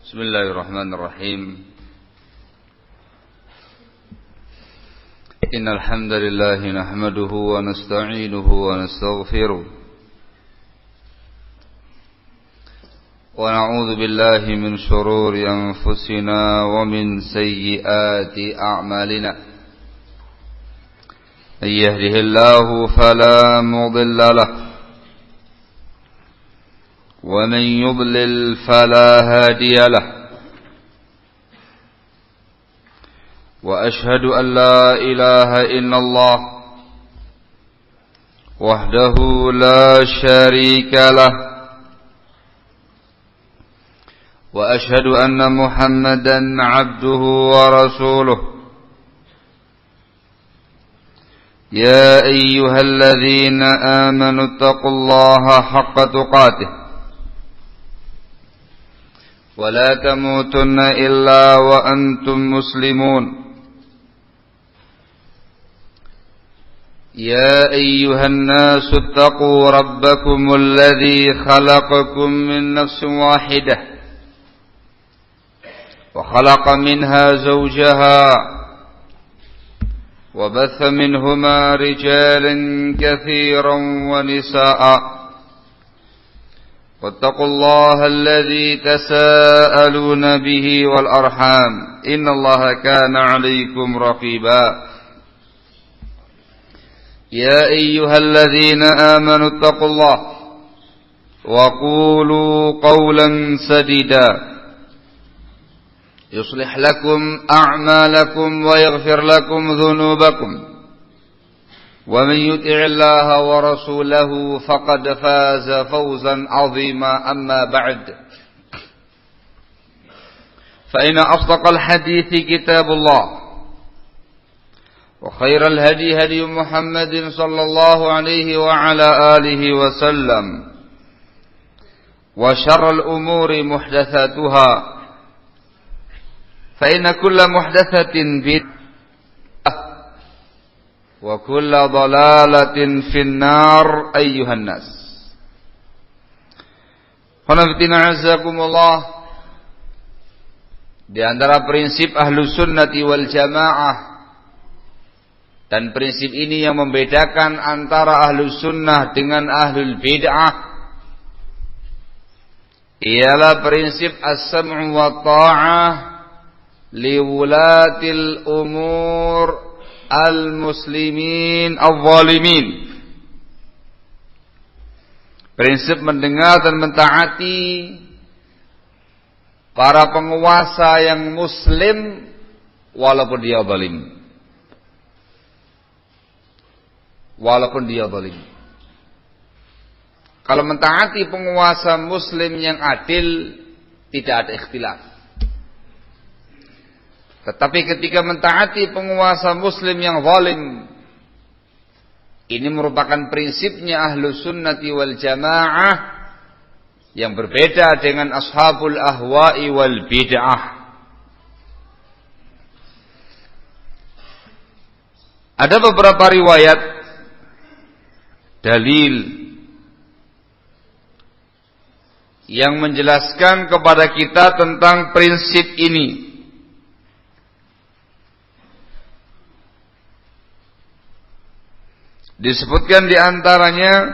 بسم الله الرحمن الرحيم إن الحمد لله نحمده ونستعينه ونستغفره ونعوذ بالله من شرور أنفسنا ومن سيئات أعمالنا من يهده الله فلا مضل له ومن يضلل فلا هادي له وأشهد أن لا إله إلا الله وحده لا شريك له وأشهد أن محمدا عبده ورسوله يا أيها الذين آمنوا اتقوا الله حق تقاته ولا تموتن إلا وأنتم مسلمون يا أيها الناس اتقوا ربكم الذي خلقكم من نفس واحدة وخلق منها زوجها وبث منهما رجالا كثيرا ونساء واتقوا الله الذي تساءلون به والأرحام إن الله كان عليكم رقيبا يا أيها الذين آمنوا اتقوا الله وقولوا قولا سديدا يصلح لكم أعمالكم ويغفر لكم ذنوبكم ومن يطع الله ورسوله فقد فاز فوزا عظيما أما بعد فإن أصدق الحديث كتاب الله وخير الهدي هدي محمد صلى الله عليه وعلى آله وسلم وشر الأمور محدثاتها فإن كل محدثة بدعة وكل ضلالة في النار أيها الناس. Khonafidina azakumullah. Di antara prinsip Ahlus Sunnati wal Jamaah dan prinsip ini yang membedakan antara Ahlus Sunnah dengan Ahlul Bid'ah ialah prinsip as-sam'u wa ta'ah liwulatil umur al-muslimin al-zalimin. Prinsip mendengar dan mentaati para penguasa yang muslim walaupun dia zalim. Walaupun dia zalim. Kalau mentaati penguasa muslim yang adil tidak ada ikhtilaf. Tetapi ketika mentaati penguasa muslim yang zalim, ini merupakan prinsipnya Ahlus Sunnati wal Jamaah yang berbeda dengan ashabul ahwa'i wal bid'ah. Ada beberapa riwayat dalil yang menjelaskan kepada kita tentang prinsip ini. Disebutkan di antaranya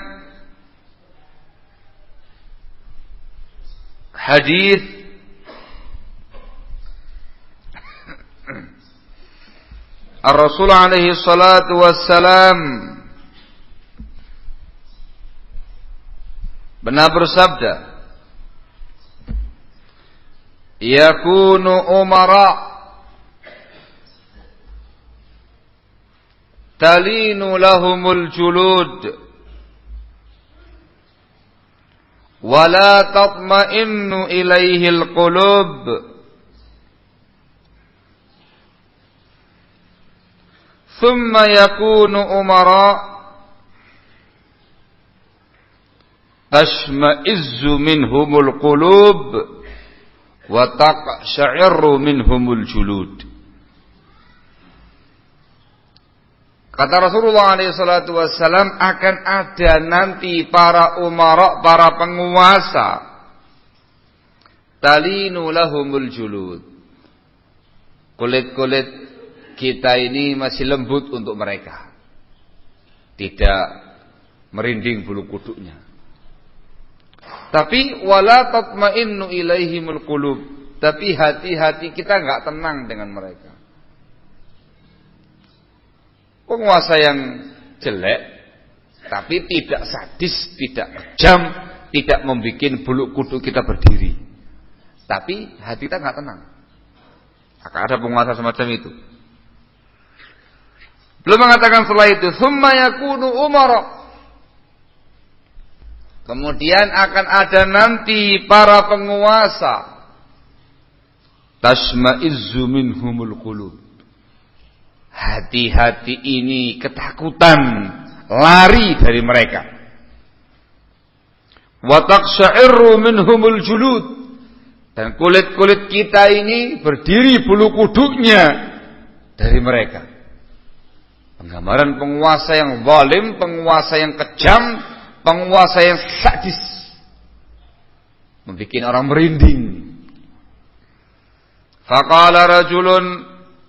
hadis Ar-Rasul alaihi salatu wassalam benar bersabda, yakunu umara talinu lahumul julud wala tatma'innu ilaihil qulub thumma yakunu umara tashma'izzu minhumul qulub wa taqsha'irru minhumul julud. Kata Rasulullah SAW, akan ada nanti para umara, para penguasa talinu lahumul julud. Kulit-kulit kita ini masih lembut untuk mereka. Tidak merinding bulu kuduknya. Tapi wala tatma'innu ilaihimul qulub. Tapi hati-hati kita enggak tenang dengan mereka. Penguasa yang jelek tapi tidak sadis, tidak kejam, tidak membuat bulu kuduk kita berdiri. Tapi hati kita enggak tenang. Akan ada penguasa semacam itu. Belum mengatakan setelah itu, "Tsumma yakunu umara." Kemudian akan ada nanti para penguasa. Tasma'izzu minhumul qulub. Hati-hati ini ketakutan, lari dari mereka. Wa taqsha'irru minhumul julud. Dan kulit-kulit kita ini berdiri bulu kuduknya dari mereka. Penggambaran penguasa yang zalim, penguasa yang kejam, penguasa yang sadis, membuat orang merinding. Faqala rajulun,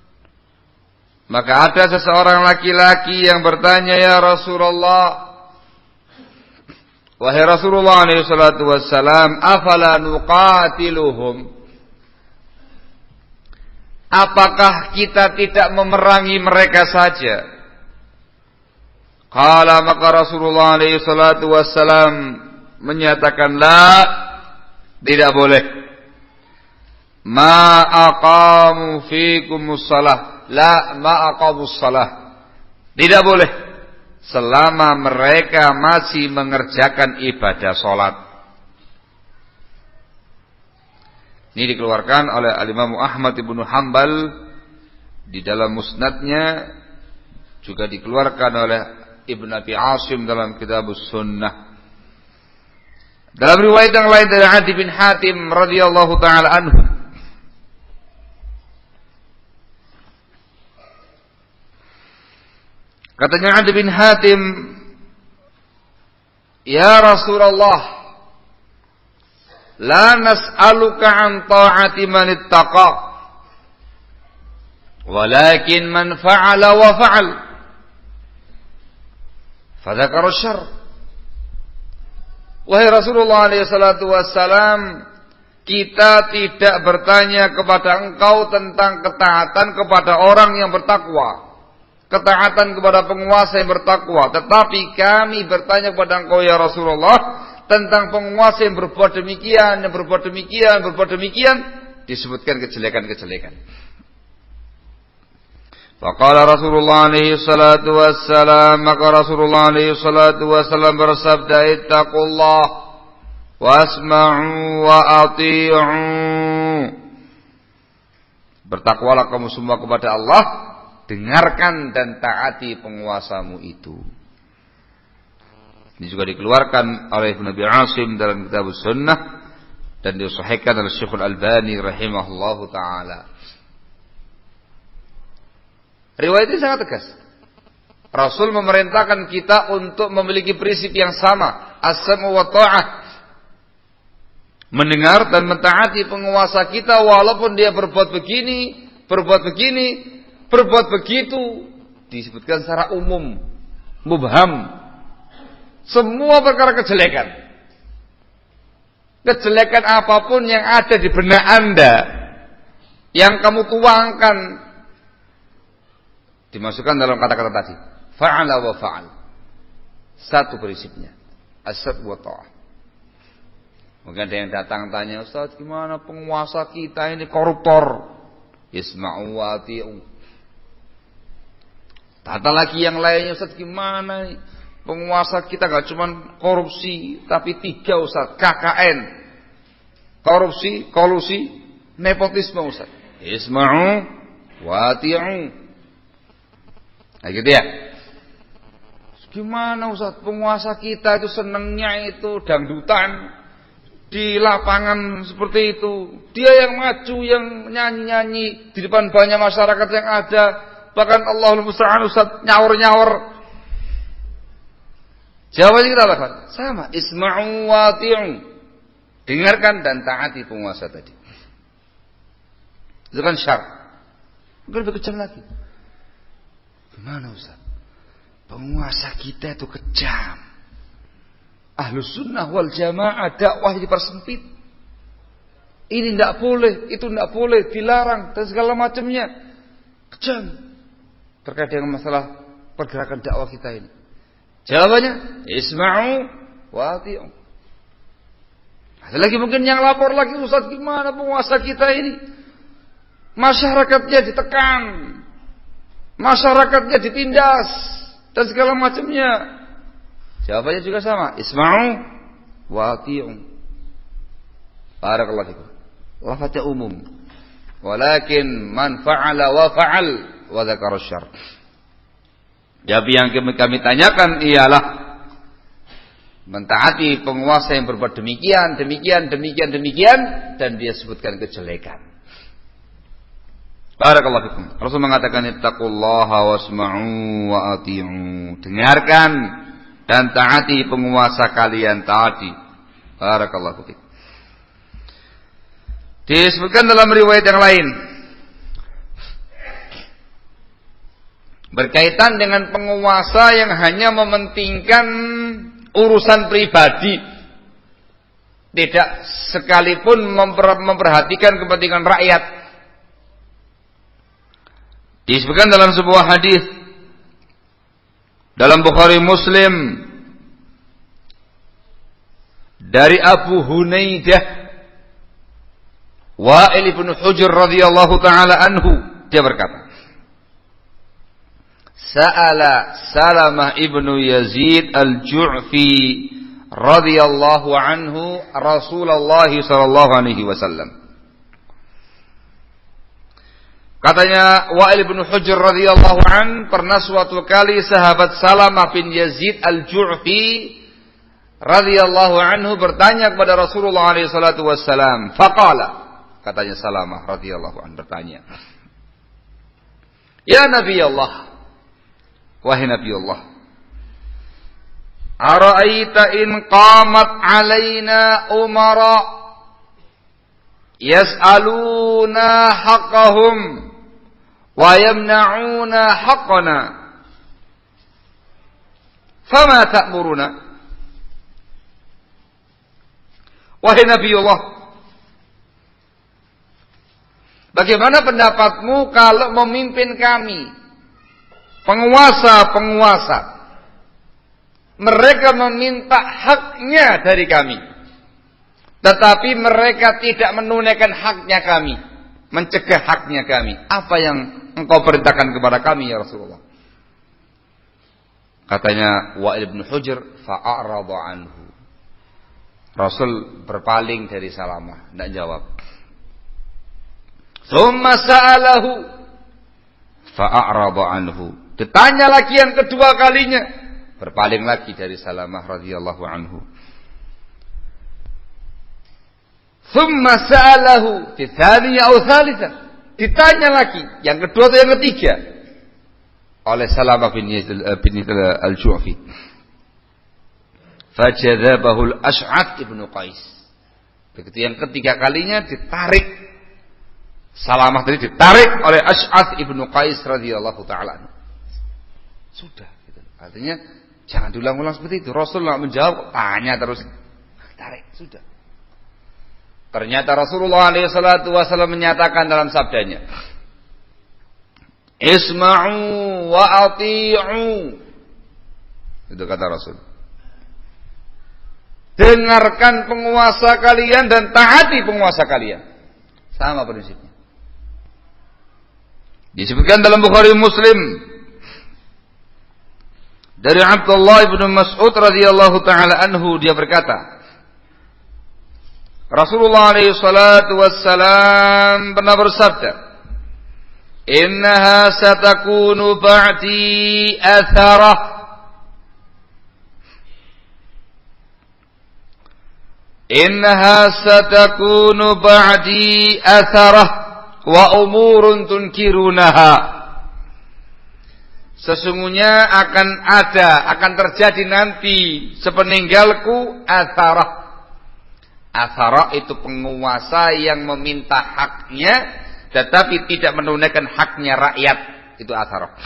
maka ada seseorang laki-laki yang bertanya, ya Rasulullah, wahai Rasulullah alaihi salatu wassalam, afala nuqatiluhum? Apakah kita tidak memerangi mereka saja? Qala, maka Rasulullah alaihi salatu wassalam menyatakan, la, tidak boleh. Ma aqamu fikumus salah, la ma aqamus salah. Tidak boleh selama mereka masih mengerjakan ibadah salat. Ini dikeluarkan oleh Al-Imam Ahmad Ibnu Hanbal di dalam musnadnya, juga dikeluarkan oleh Ibn Abi Asim dalam Kitabus Sunnah. Dalam riwayat yang lain dari Adi bin Hatim radhiyallahu taala anhu, katanya Adi bin Hatim, ya Rasulullah, la nas'aluka an ta'ati man ittaqa, walakin man fa'ala wa fa'al. Fadzakara syarr. Wahai Rasulullah alaihi salatu wassalam, kita tidak bertanya kepada engkau tentang ketaatan kepada orang yang bertakwa, ketaatan kepada penguasa yang bertakwa, tetapi kami bertanya kepada engkau ya Rasulullah tentang penguasa yang berbuat demikian, berbuat demikian, disebutkan kejelekan-kejelekan. Faqala Rasulullah alaihi salatu wassalam, maka Rasulullah alaihi salatu wassalam bersabda, ittaqullah wasma'u wa ati'u. Bertakwalah kamu semua kepada Allah, dengarkan dan taati penguasamu itu. Ini juga dikeluarkan oleh Ibn Abi Asim dalam Kitabus Sunnah dan disahihkan oleh Syekh Al-Albani rahimahullahu taala. Riwayat ini sangat tegas. Rasul memerintahkan kita untuk memiliki prinsip yang sama, as-sam'u wa ta'ah. Mendengar dan mentaati penguasa kita walaupun dia berbuat begini, berbuat begitu, disebutkan secara umum, mubham. Semua perkara kejelekan. Kejelekan apapun yang ada di benak Anda, yang kamu tuangkan, dimasukkan dalam kata-kata tadi. Fa'ala wa fa'al. Satu prinsipnya. As-sam'u wa ta'ah. Mungkin ada yang datang tanya, Ustaz, gimana penguasa kita ini koruptor? Isma'u wa ati'u. Tata lagi yang lainnya, Ustaz, gimana penguasa kita gak cuma korupsi, tapi 3, Ustaz. KKN. Korupsi, kolusi, nepotisme, Ustaz. Isma'u wa ati'u. Nah gitu ya. Gimana Ustaz, penguasa kita itu senengnya itu dangdutan di lapangan seperti itu. Dia yang maju, yang nyanyi-nyanyi di depan banyak masyarakat yang ada. Bahkan Allahul Musta'an Ustaz nyaur-nyaur. Jawabannya kita lakukan sama, isma'u wa ati'u. Dengarkan dan taati penguasa tadi. Itu kan syarat. Mungkin lebih kejam lagi. Gimana Ustaz? Penguasa kita itu kejam. Ahlus sunnah wal jamaah dakwah dipersempit. Ini tidak boleh, itu tidak boleh, dilarang dan segala macamnya. Kejam. Terkait dengan masalah pergerakan dakwah kita ini. Jawabannya, isma'u wa ati'u. Ada lagi mungkin yang lapor lagi, Ustaz, gimana penguasa kita ini? Masyarakatnya ditekan, masyarakatnya ditindas dan segala macamnya. Jawabannya juga sama, isma'u wa ati'u. Barakallahu fikum. Lafaznya umum. Walakin man fa'ala wa fa'al wa dzakara syarr. Jadi yang kami tanyakan ialah mentaati penguasa yang berbuat demikian dan dia sebutkan kejelekan. Barakallahu fikum. Rasul mengatakan ittaqullaha wasma'u wa ati'u. Dengarkan dan taati penguasa kalian, taati. Barakallahu fikum. Disebutkan dalam riwayat yang lain berkaitan dengan penguasa yang hanya mementingkan urusan pribadi, tidak sekalipun memperhatikan kepentingan rakyat. Disebutkan dalam sebuah hadis dalam Bukhari Muslim dari Abu Hunaidah Wa'il ibn Hujr radhiyallahu ta'ala anhu, dia berkata, Sa'ala Salamah ibnu Yazid al-Ju'fi radhiyallahu anhu Rasulullah sallallahu alaihi wasallam. Katanya Wa'il ibn Hujr radhiyallahu an, pernah suatu kali sahabat Salamah bin Yazid al-Ju'fi radhiyallahu anhu bertanya kepada Rasulullah alaihi salatu wasallam. Faqala, katanya Salamah radhiyallahu an bertanya, Ya Nabi Allah, wahai Nabi Allah, ara'aita in qamat alaina umara yas'aluna haqqahum wa yamna'una haqqana fama ta'muruna? Wahai Nabi Allah, bagaimana pendapatmu kalau memimpin kami, penguasa-penguasa, mereka meminta haknya dari kami, tetapi mereka tidak menunaikan haknya kami, mencegah haknya kami. Apa yang engkau perintahkan kepada kami ya Rasulullah? Katanya Wa'il bin Hujr, fa'arada anhu. Rasul berpaling dari Salamah, tidak jawab. Tsumma sa'alahu fa'arada anhu. Ditanya lagi yang kedua kalinya, berpaling lagi dari Salamah radhiyallahu anhu. Tsumma sa'alahu fi tsaniyah aw tsalitsah. Ditanya lagi yang kedua atau yang ketiga oleh Salamah bin al-Ju'fi. Fajadzabahu al-Ash'ath ibnu Qais. Begitu yang ketiga kalinya ditarik, Salamah tadi ditarik oleh Ash'ath ibnu Qais radhiyallahu ta'ala. Sudah gitu. Artinya jangan diulang-ulang seperti itu. Rasulullah menjawab, tanya terus, tarik, sudah. Ternyata Rasulullah SAW menyatakan dalam sabdanya, Isma'u wa ati'u. Itu kata Rasul. Dengarkan penguasa kalian dan taati penguasa kalian. Sama prinsipnya. Disebutkan dalam Bukhari Muslim dari Abdullah bin Mas'ud radhiyallahu taala anhu, dia berkata, Rasulullah alaihi salatu wassalam pernah bersabda, "Innaha satakunu ba'di atharah." Innaha satakunu ba'di atharah wa umurun tunkirunaha. Sesungguhnya akan terjadi nanti sepeninggalku atharah, Athara itu penguasa yang meminta haknya tetapi tidak menunaikan haknya rakyat, itu athara.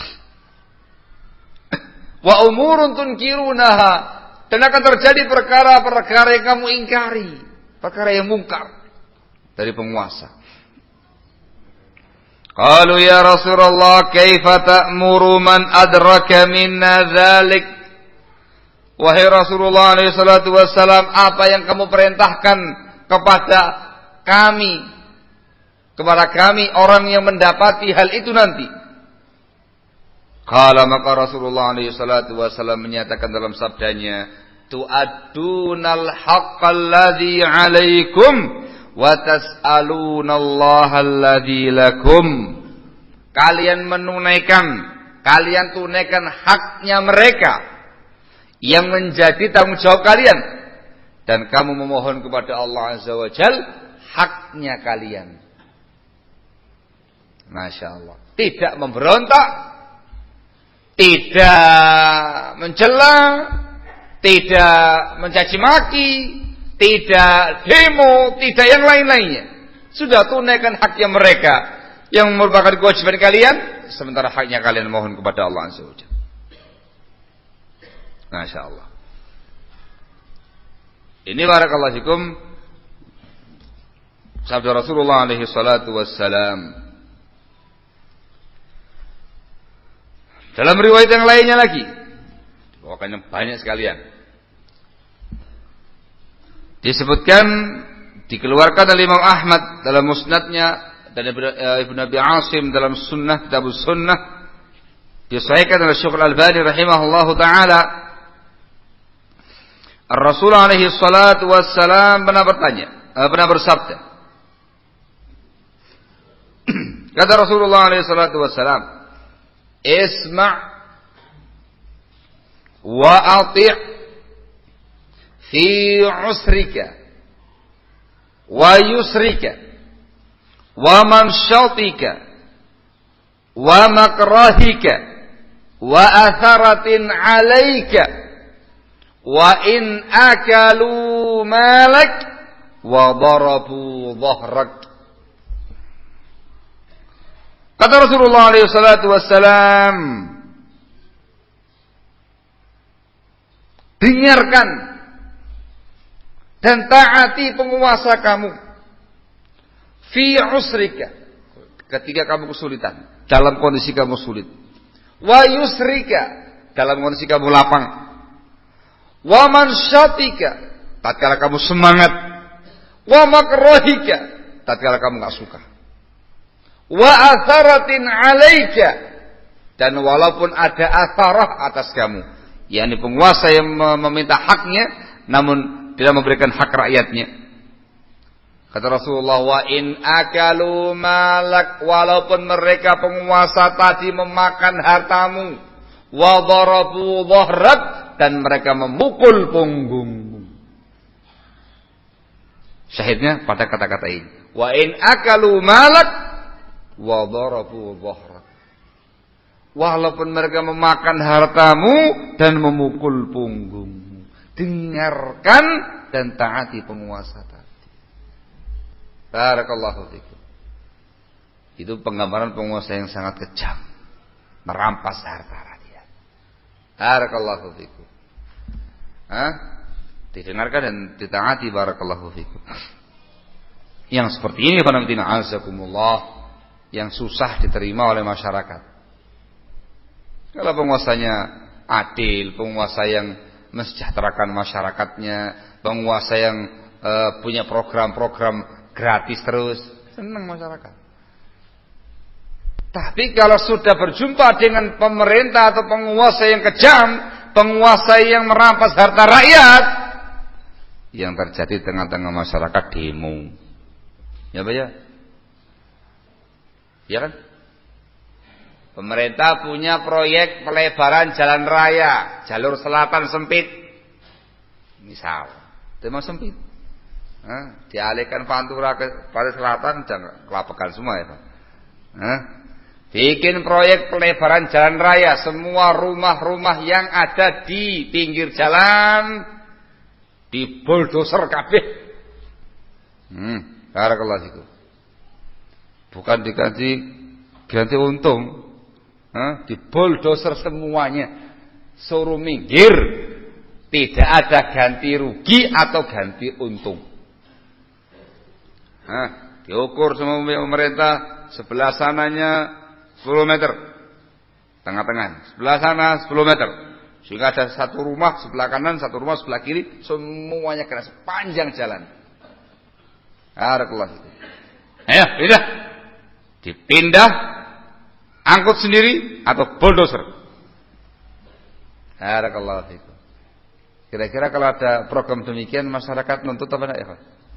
Wa umurun tunkirunaha, dan akan terjadi perkara-perkara yang kamu ingkari, perkara yang mungkar dari penguasa. Qalu ya Rasulullah kaifa ta'muru man adraka minna dzalik? Wahai Rasulullah alaihi salatu wassalam, apa yang kamu perintahkan kepada kami orang yang mendapati hal itu nanti? Qala, maka Rasulullah alaihi salatu wassalam menyatakan dalam sabdanya, tu'addunal haqqal ladzi 'alaikum wa tas'alunallaha alladzi lakum. Kalian tunaikan haknya mereka yang menjadi tanggung jawab kalian, dan kamu memohon kepada Allah Azza wa Jal haknya kalian. Masya Allah. Tidak memberontak, tidak mencela, tidak mencaci maki, tidak demo, tidak yang lain-lainnya. Sudah tunaikan haknya mereka yang merupakan kewajiban kalian, sementara haknya kalian mohon kepada Allah Azza wa Jalla. Masya Allah. Ini barakallahu fikum sabda Rasulullah alaihi salatu wassalam. Dalam riwayat yang lainnya lagi, dibawakannya banyak sekalian, disebutkan, dikeluarkan oleh Imam Ahmad dalam musnadnya dan Ibnu Abi Asim dalam sunnah, kitabus sunnah, disahihkan oleh Syekh Al-Albani rahimahullahu taala. Rasul alaihi salatu wassalam pernah bersabda. Kata Rasulullah alaihi salatu wassalam, isma' wa ati' fi usrika wa yusrika wa manshatika wa makrahika wa atharatin alaika wa in akalu malak wa darabu dhahrak. Kata Rasulullah alaihi salatu wassalam, dengarkan dan taati penguasa kamu fi usrika, ketika kamu kesulitan, dalam kondisi kamu sulit, wa yusrika, dalam kondisi kamu lapang, wa manshatika, tatkala kamu semangat, wa makrahika, tatkala kamu enggak suka, wa atharatin alaika, dan walaupun ada atharah atas kamu, yakni penguasa yang meminta haknya namun tidak memberikan hak rakyatnya. Kata Rasulullah, wa in akalu malak, walaupun mereka penguasa tadi memakan hartamu, wa darabu dhahrak, dan mereka memukul punggungmu. Syahidnya pada kata-kata ini, wa in akalu malak wa darabu dhahrak, walaupun mereka memakan hartamu dan memukul punggungmu. Dengarkan dan taati penguasa tadi. Barakallahu fikum. Itu penggambaran penguasa yang sangat kejam, merampas harta rakyat. Barakallahu fikum. Didengarkan dan ditaati. Barakallahu fikum. Yang seperti ini qanamtina azakumullah, yang susah diterima oleh masyarakat. Kalau penguasanya adil, penguasa yang mensejahterakan masyarakatnya, penguasa yang punya program-program gratis terus, senang masyarakat. Tapi kalau sudah berjumpa dengan pemerintah atau penguasa yang kejam, penguasa yang merampas harta rakyat, yang terjadi tengah-tengah masyarakat demo. Ya Pak ya? Ya kan? Pemerintah punya proyek pelebaran jalan raya, jalur selatan sempit. Misal, itu memang sempit. Dialihkan Pantura ke pada selatan, jangan kelapekan semua ya Pak. Bikin proyek pelebaran jalan raya, semua rumah-rumah yang ada di pinggir jalan di bulldozer kabeh, Barakallahu fikum. Bukan ganti untung. Di bulldozer semuanya. Suruh minggir. Tidak ada ganti rugi atau ganti untung. Diukur sama pemerintah. Sebelah sananya 10 meter. Tengah-tengah. Sebelah sana 10 meter. Sehingga ada satu rumah sebelah kanan, satu rumah sebelah kiri. Semuanya kena sepanjang jalan. Barakallahu fikum. Ayo, pindah. Dipindah. Angkut sendiri atau bulldozer. Barakallahu fikum. Kira-kira kalau ada program demikian masyarakat nuntut apa enggak ya?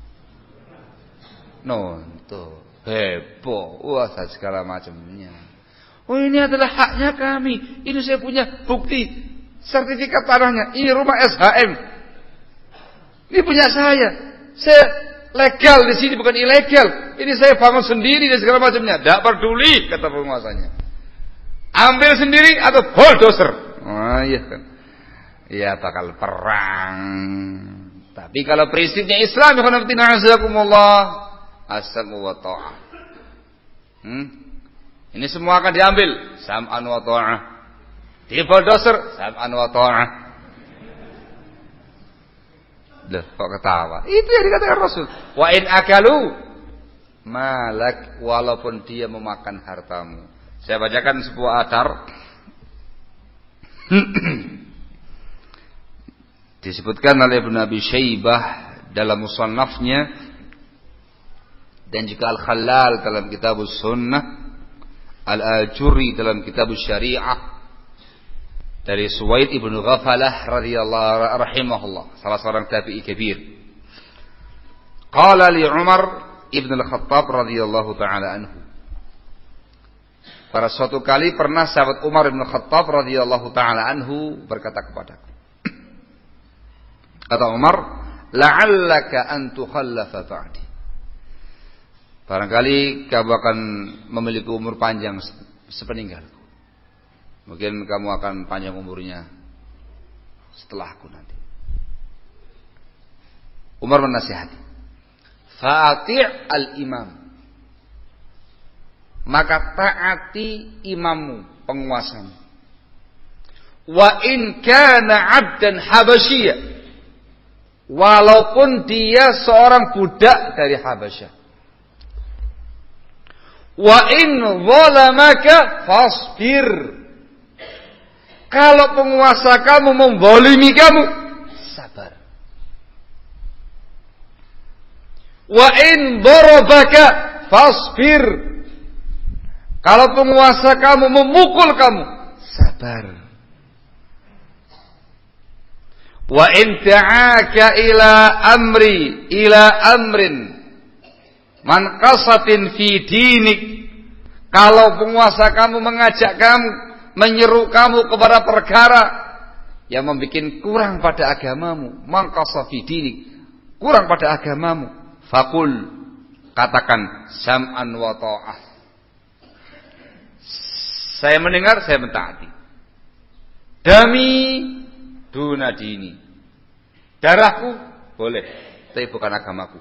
Nuntut. Heboh. Wah, segala macamnya. Oh, ini adalah haknya kami. Ini saya punya bukti sertifikat tanahnya. Ini rumah SHM. Ini punya saya. Saya legal di sini, bukan ilegal. Ini saya bangun sendiri dan segala macamnya. Tidak peduli, kata penguasanya. Ambil sendiri atau bulldozer. Iya kan. Ya bakal perang. Tapi kalau prinsipnya Islam, as-sam'u wa ta'ah. Ini semua akan diambil. Sam'an wa ta'ah. Di bulldozer, sam'an wa ta'ah. Loh, kok ketawa? Itu yang dikatakan Rasul. Wa in akalu malak, walaupun dia memakan hartamu. Saya bacakan sebuah athar. Disebutkan oleh Ibnu Abi Syaibah dalam musannafnya dan juga Al-Khallal dalam Kitabus Sunnah, Al-Ajuri dalam Kitabus Syariah dari Suwaid ibnu Ghafalah radhiyallahu rahimahullah, salah seorang tabi'i kabir. Qala li Umar ibn al-Khattab radhiyallahu taala anhu. Pada suatu kali pernah sahabat Umar ibn al-Khattab radhiyallahu taala anhu berkata kepadaku. Kata Umar, la'allaka an tukhallafa ba'di. Barangkali kamu akan memiliki umur panjang sepeninggalku. Mungkin kamu akan panjang umurnya setelahku nanti. Umar menasihati. Fa'ati' al-imam. Maka taati imammu, penguasamu. Wa in kana 'abdan habasyiyya. Walaupun dia seorang budak dari Habasyah. Wa in zalamaka fasbir. Kalau penguasa kamu membolimi kamu, sabar. Wa in darabaka fasbir. Kalau penguasa kamu memukul kamu, sabar. Wa in ta'aka ila amrin man qasatin fi dinik. Kalau penguasa kamu mengajak kamu, menyeru kamu kepada perkara yang membuat kurang pada agamamu, man qasa fi dinik, kurang pada agamamu, faqul, katakan sam'an wa ta'ah. Saya mendengar, saya mentaati. Dami duna dini. Darahku boleh, tapi bukan agamaku.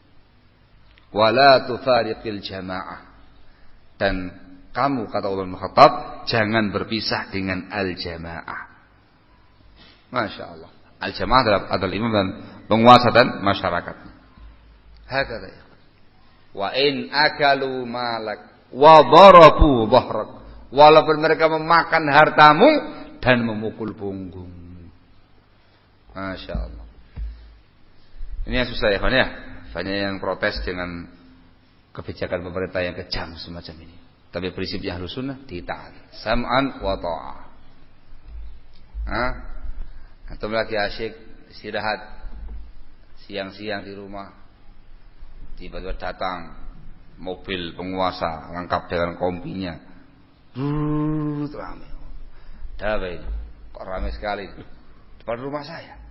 Wala tufariqil jamaah. Dan kamu, kata Umar bin Khattab, jangan berpisah dengan al-jamaah. Masya Allah. Al-jamaah adalah imam dan penguasa dan masyarakatnya. Hakadha ya. Wa in akalu malak wa darabu dhahrak. Walaupun mereka memakan hartamu dan memukul punggung. Masya Allah. Ini yang susah ya kawan ya. Banyak yang protes dengan kebijakan pemerintah yang kejam semacam ini. Tapi prinsipnya Ahlus Sunnah ditaati. Sam'an wa ta'ah. Antum lagi asyik istirahat siang-siang di rumah, tiba-tiba datang mobil penguasa lengkap dengan kompinya. Ramai. Ada ini? Kok ramai sekali? Depan rumah saya.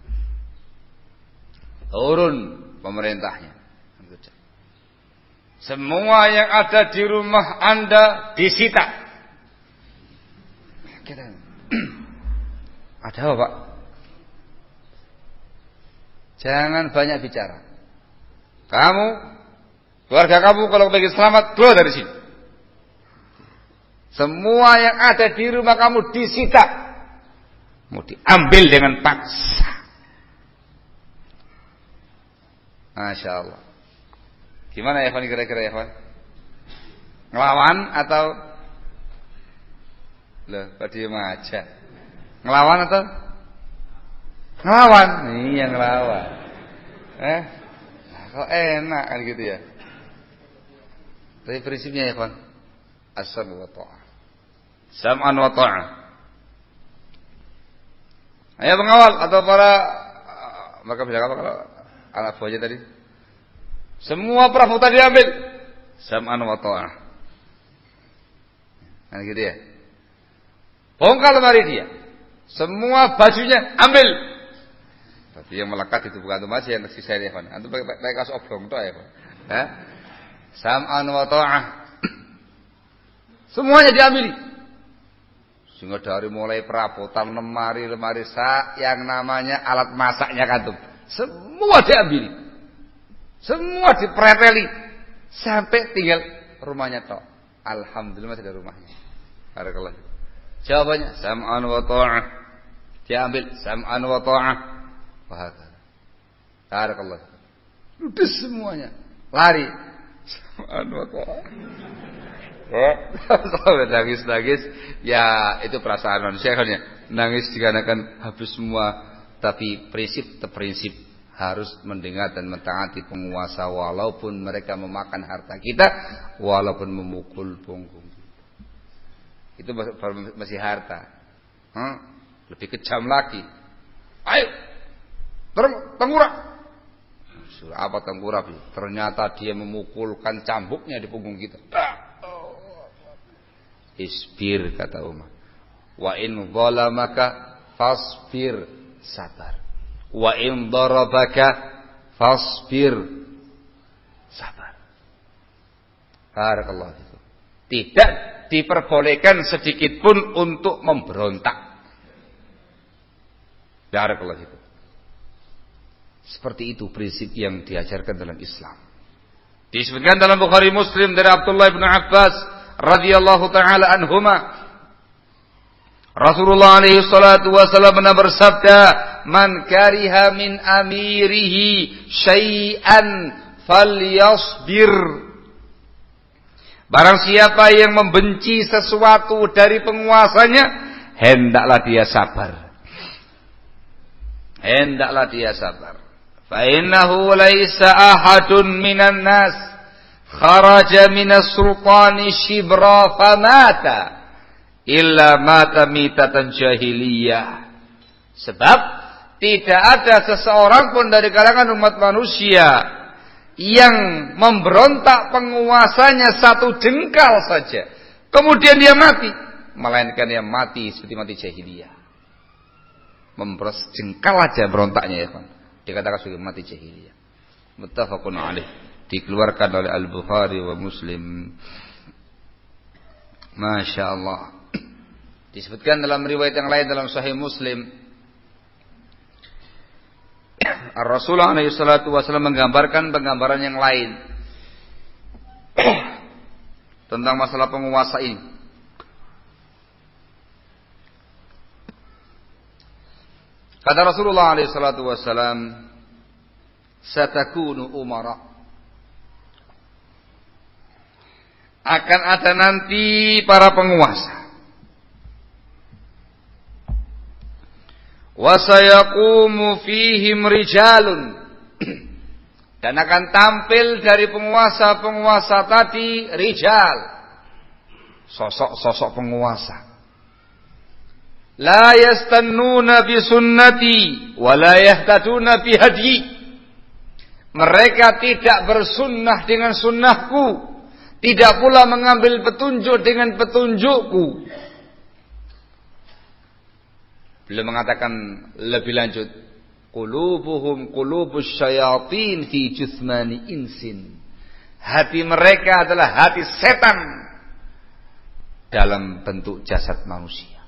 Turun pemerintahnya. Semua yang ada di rumah Anda disita. Ada apa, Pak? Jangan banyak bicara. Kamu, keluarga kamu kalau pengen selamat, keluar dari sini. Semua yang ada di rumah kamu disita. Mau diambil dengan paksa. Masya Allah. Gimana ya Evan kira-kira Evan? Ngelawan atau loh, kok diem aja? Ngelawan atau? Ngelawan. Iya ngelawan. Kok enak kan gitu ya. Tapi prinsipnya ya Evan, as-sam'u wa ta'ah. Sam'an wa ta'ah. Ayo pengawal atau para maka bilang apa kalau anak buahnya tadi? Semua perahu tadi ambil. Sam'an wa ta'ah. Nah gitu ya. Bongkar lemari dia. Semua bajunya ambil. Tapi yang melekat itu bukan antum aja yang sisa dia kan. Antum pakai kaos oblong toh ya, Pak. Sam'an wa ta'ah. Semuanya diambil. Sehingga dari mulai perabotan lemari yang namanya alat masaknya kantum. Semua diambil. Semua dipreteli sampai tinggal rumahnya toh. Alhamdulillah masih ada rumahnya. Barakallah. Jawabannya sam'an wa ta'ah. Diambil sam'an wa ta'ah. Wahakala. Barakallah. Udah semuanya lari. Sam'an wa ta'ah. Sampai nangis-nangis. Ya itu perasaan manusia kan ya. Nangis dikarenakan habis semua. Tapi prinsip harus mendengar dan mentaati penguasa walaupun mereka memakan harta kita, walaupun memukul punggung. Itu masih harta. Lebih kejam lagi. Ayo, tengkurap. Suruh apa tengkurap? Ternyata dia memukulkan cambuknya di punggung kita. Isbir kata Umar. Wa in zalamaka fasbir, sabar. Wa in darabaka fasbir, sabar. Barakallahu fikum. Tidak diperbolehkan sedikit pun untuk memberontak. Barakallahu fikum. Seperti itu prinsip yang diajarkan dalam Islam. Disebutkan dalam Bukhari Muslim dari Abdullah bin Abbas radhiyallahu taala anhuma, Rasulullah alaihi salatu wasallam pernah bersabda, "Man kariha min amirihi syai'an falyasbir." Barang siapa yang membenci sesuatu dari penguasanya, hendaklah dia sabar. Hendaklah dia sabar. Fa innahu laisa ahadun minan nas kharaja minas sultani shibra famata illa mata mitatan jahiliyah. Sebab tidak ada seseorang pun dari kalangan umat manusia yang memberontak penguasanya satu jengkal saja kemudian dia mati, melainkan dia mati seperti mati jahiliyah. Memberos jengkal aja berontaknya ya kan, dikatakan sebagai mati jahiliyah. Muttafaqun alaih, dikeluarkan oleh Al-Bukhari wa Muslim. Masya Allah. Disebutkan dalam riwayat yang lain dalam Sahih Muslim, Rasulullah SAW menggambarkan penggambaran yang lain tentang masalah penguasa ini. Kata Rasulullah SAW, satakunu umara. Akan ada nanti para penguasa. Wasayaqumu fihim rijalun, dan akan tampil dari penguasa-penguasa tadi rijal, sosok-sosok penguasa. La yastannuna bi sunnati wa la yahtaduna bi hadi. Mereka tidak bersunnah dengan sunnahku, tidak pula mengambil petunjuk dengan petunjukku. Beliau mengatakan lebih lanjut, qulubuhum qulubus syayatin fi jusmani insin. Hati mereka adalah hati setan dalam bentuk jasad manusia.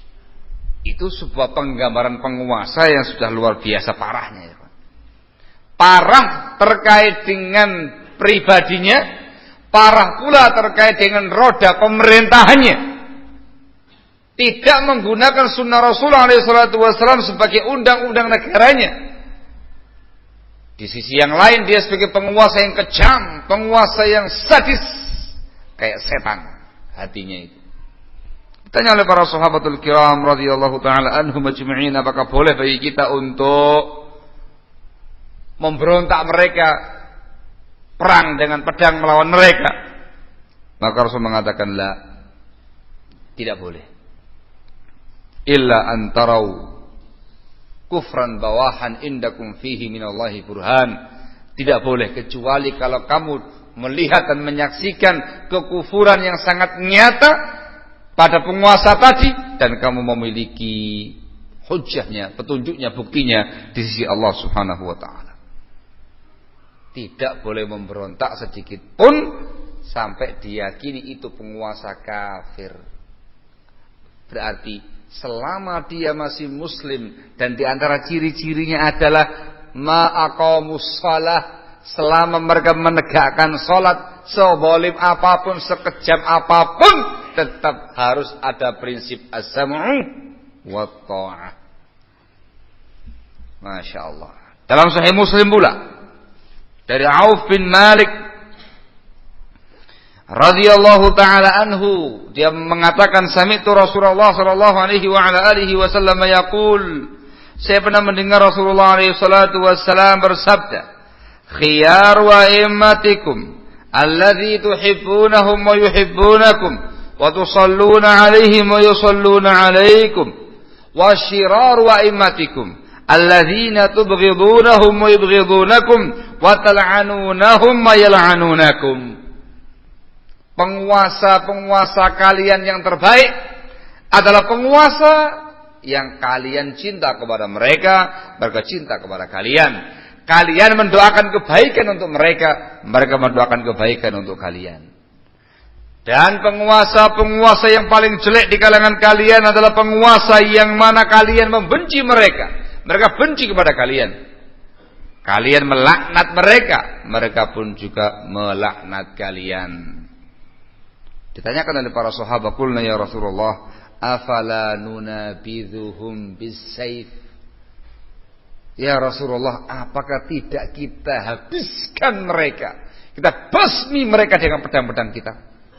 Itu sebuah penggambaran penguasa yang sudah luar biasa parahnya ya. parah terkait dengan pribadinya, parah pula terkait dengan roda pemerintahannya. Tidak menggunakan sunnah Rasulullah SAW sebagai undang-undang negaranya. Di sisi yang lain dia sebagai penguasa yang kejam, penguasa yang sadis, kayak setan hatinya itu. Ditanya oleh para sahabatul kiram radhiyallahu taala anhum ajma'in, apakah boleh bagi kita untuk memberontak mereka, perang dengan pedang melawan mereka? Maka Rasul mengatakan la, tidak boleh. Illa antarau kufran bawahan indakum fihi minallahi burhan. Tidak boleh kecuali kalau kamu melihat dan menyaksikan kekufuran yang sangat nyata pada penguasa tadi dan kamu memiliki hujjahnya, petunjuknya, buktinya di sisi Allah Subhanahu wa taala. Tidak boleh memberontak sedikit pun sampai diyakini itu penguasa kafir. Berarti selama dia masih muslim dan di antara ciri-cirinya adalah ma'aqamus shalah, selama mereka menegakkan salat, sezalim apapun, sekejam apapun, tetap harus ada prinsip as-sam'u wa tha'ah. Masya Allah. Dalam Sahih Muslim pula dari Auf bin Malik radhiyallahu taala anhu, dia mengatakan sami'tu Rasulullah sallallahu alaihi wa ala alihi wasallam yaqul, saya pernah mendengar Rasulullah alaihi salatu wasallam bersabda, khiyaru a'immatikum alladzi tuhibbunahum wa yuhibbunakum wa tusalluna alaihim wa yusalluna alaikum wa syiraru a'immatikum alladzina tubghidunahum wa yubghidunakum wa tal'anunahum wa yal'anunakum. Penguasa-penguasa kalian yang terbaik adalah penguasa yang kalian cinta kepada mereka, mereka cinta kepada kalian. Kalian mendoakan kebaikan untuk mereka, mereka mendoakan kebaikan untuk kalian. Dan penguasa-penguasa yang paling jelek di kalangan kalian adalah penguasa yang mana kalian membenci mereka, mereka benci kepada kalian. Kalian melaknat mereka, mereka pun juga melaknat kalian. Ditanyakan oleh para sahabat, qulna ya Rasulullah, afala nunabidhuhum bisayf? Ya Rasulullah, apakah tidak kita habiskan mereka, kita basmi mereka dengan pedang-pedang kita?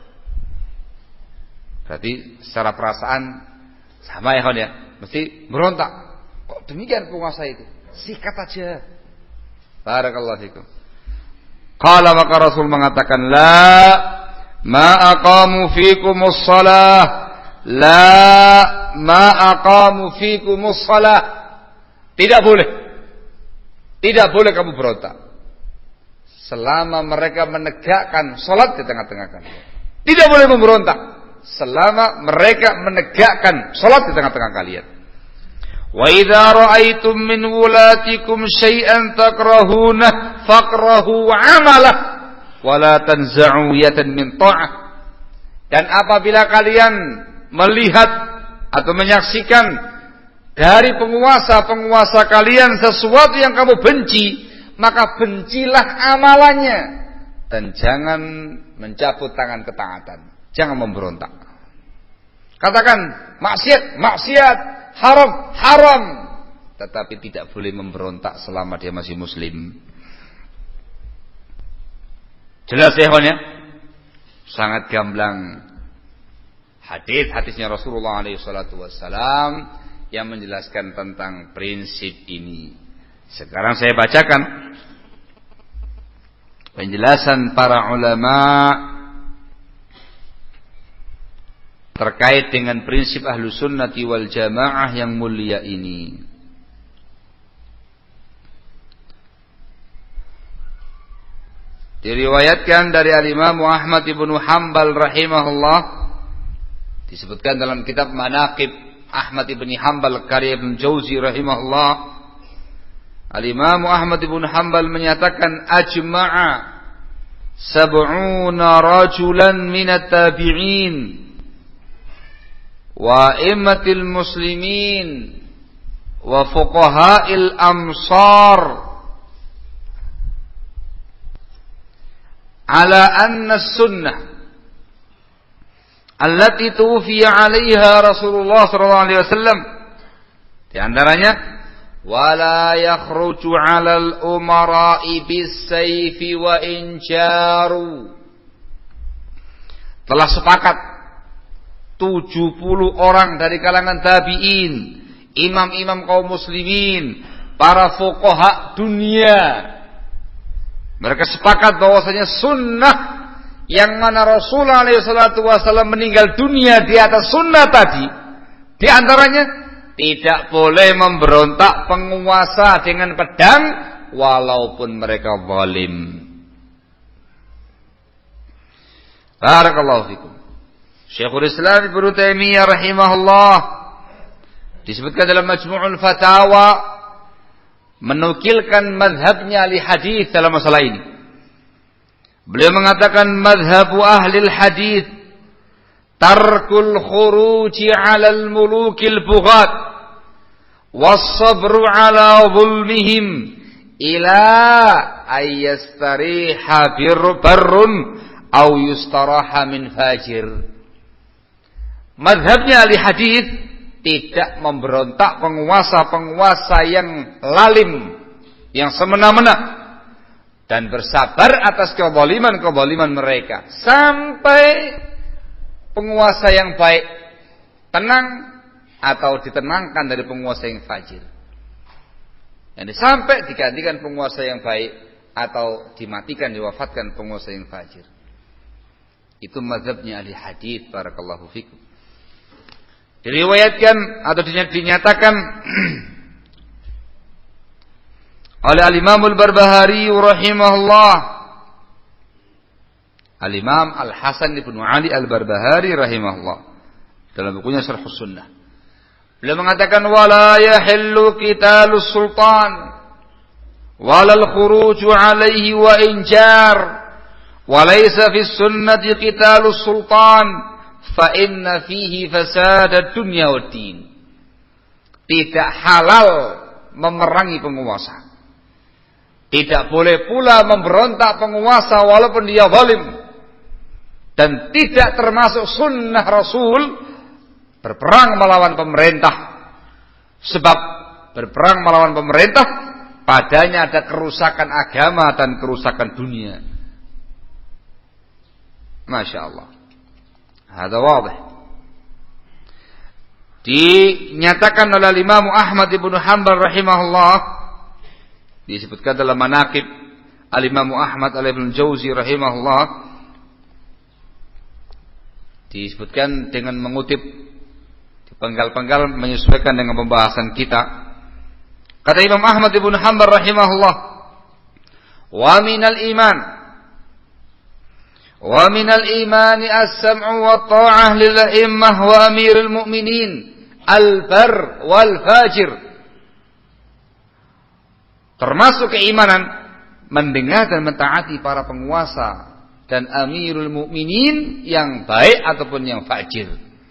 Berarti secara perasaan sama ya, ya, mesti berontak. Kok demikian penguasa itu? Sikat aja. Barakallahu fikum. Qala, maka Rasul mengatakan, la ma aqamu fikumus shalah, la ma aqamu fikumus shalah. Tidak boleh kamu berontak selama mereka menegakkan salat di tengah-tengah kalian. Tidak boleh memberontak selama mereka menegakkan salat di tengah-tengah kalian. Wa idza ra'aitum min wulatikum syai'an takrahuna faqrahu 'amalah wala tanza'u yatan min ta'ah. Dan apabila kalian melihat atau menyaksikan dari penguasa-penguasa kalian sesuatu yang kamu benci, maka bencilah amalannya dan jangan mencabut tangan ketaatan, jangan memberontak. Katakan maksiat, maksiat, haram, haram, tetapi tidak boleh memberontak selama dia masih muslim. Jelas ya kawan ya? Sangat gamblang hadis-hadisnya Rasulullah SAW yang menjelaskan tentang prinsip ini. Sekarang saya bacakan penjelasan para ulama terkait dengan prinsip Ahlus Sunnati wal Jamaah yang mulia ini. Diriwayatkan dari Al-Imam Ahmad ibn Hanbal rahimahullah, disebutkan dalam kitab Manaqib Ahmad ibn Hanbal karya Ibn Jauzi rahimahullah. Al-Imam Ahmad ibn Hanbal menyatakan ajma'a sab'una rajulan minat tabi'in wa immatil muslimin wa fuqaha'il amsar ala anna sunnah allati tuwfiya 'alaiha Rasulullah sallallahu alaihi wasallam, di antaranya wala yakhruju 'alal umara'i bis-sayfi wa injaru. Telah sepakat 70 orang dari kalangan tabi'in, imam-imam kaum muslimin, para fuqaha dunia, mereka sepakat bahwasanya sunnah yang mana Rasulullah SAW meninggal dunia di atas sunnah tadi, di antaranya tidak boleh memberontak penguasa dengan pedang walaupun mereka zalim. Barakallahu fikum. Syekhul Islam Ibnu Taimiyah rahimahullah disebutkan dalam Majmu'ul Fatawa menukilkan mazhabnya ahli hadis dalam masalah ini. Beliau mengatakan mazhabu ahli hadis tarkul khuruji 'alal mulukil bughat was-sabru 'ala zulmihim ila ayyastariha barrun aw yustaraha min fajir. Mazhabnya ahli hadis tidak memberontak penguasa-penguasa yang lalim, yang semena-mena, dan bersabar atas kezaliman-kezaliman mereka sampai penguasa yang baik tenang atau ditenangkan dari penguasa yang fajir. Yang sampai digantikan penguasa yang baik atau dimatikan, diwafatkan penguasa yang fajir. Itu mazhabnya ahli hadis. Barakallahu fikum. Diriwayatkan atau dinyatakan oleh Al-Imam Al-Barbahari rahimahullah, Al-Imam Al-Hasan ibn Ali Al-Barbahari rahimahullah, dalam bukunya Syarhus Sunnah, beliau mengatakan wala yahillu qitalus sultan walal khuruju alaihi wa injar wa laysa fis sunnati qitalus sultan fa inna fihi fasad dunya wad din. Tidak halal memerangi penguasa. Tidak boleh pula memberontak penguasa walaupun dia zalim. Dan tidak termasuk sunnah Rasul berperang melawan pemerintah. Sebab berperang melawan pemerintah padanya ada kerusakan agama dan kerusakan dunia. Masya Allah. Hada wadih. Dinyatakan oleh Imam Ahmad ibn Hanbal rahimahullah, disebutkan dalam manaqib Al-Imam Ahmad Ibn Jauzi rahimahullah, disebutkan dengan mengutip dipenggal-penggal menyesuaikan dengan pembahasan kita. Kata Imam Ahmad ibn Hanbal rahimahullah, wa minal imani as-sam'u wa ta'ah lil a'immah wa amiril mu'minin al-bar wal fajir. Termasuk keimanan mendengar dan mentaati para penguasa dan amirul mu'minin yang baik ataupun yang fajir.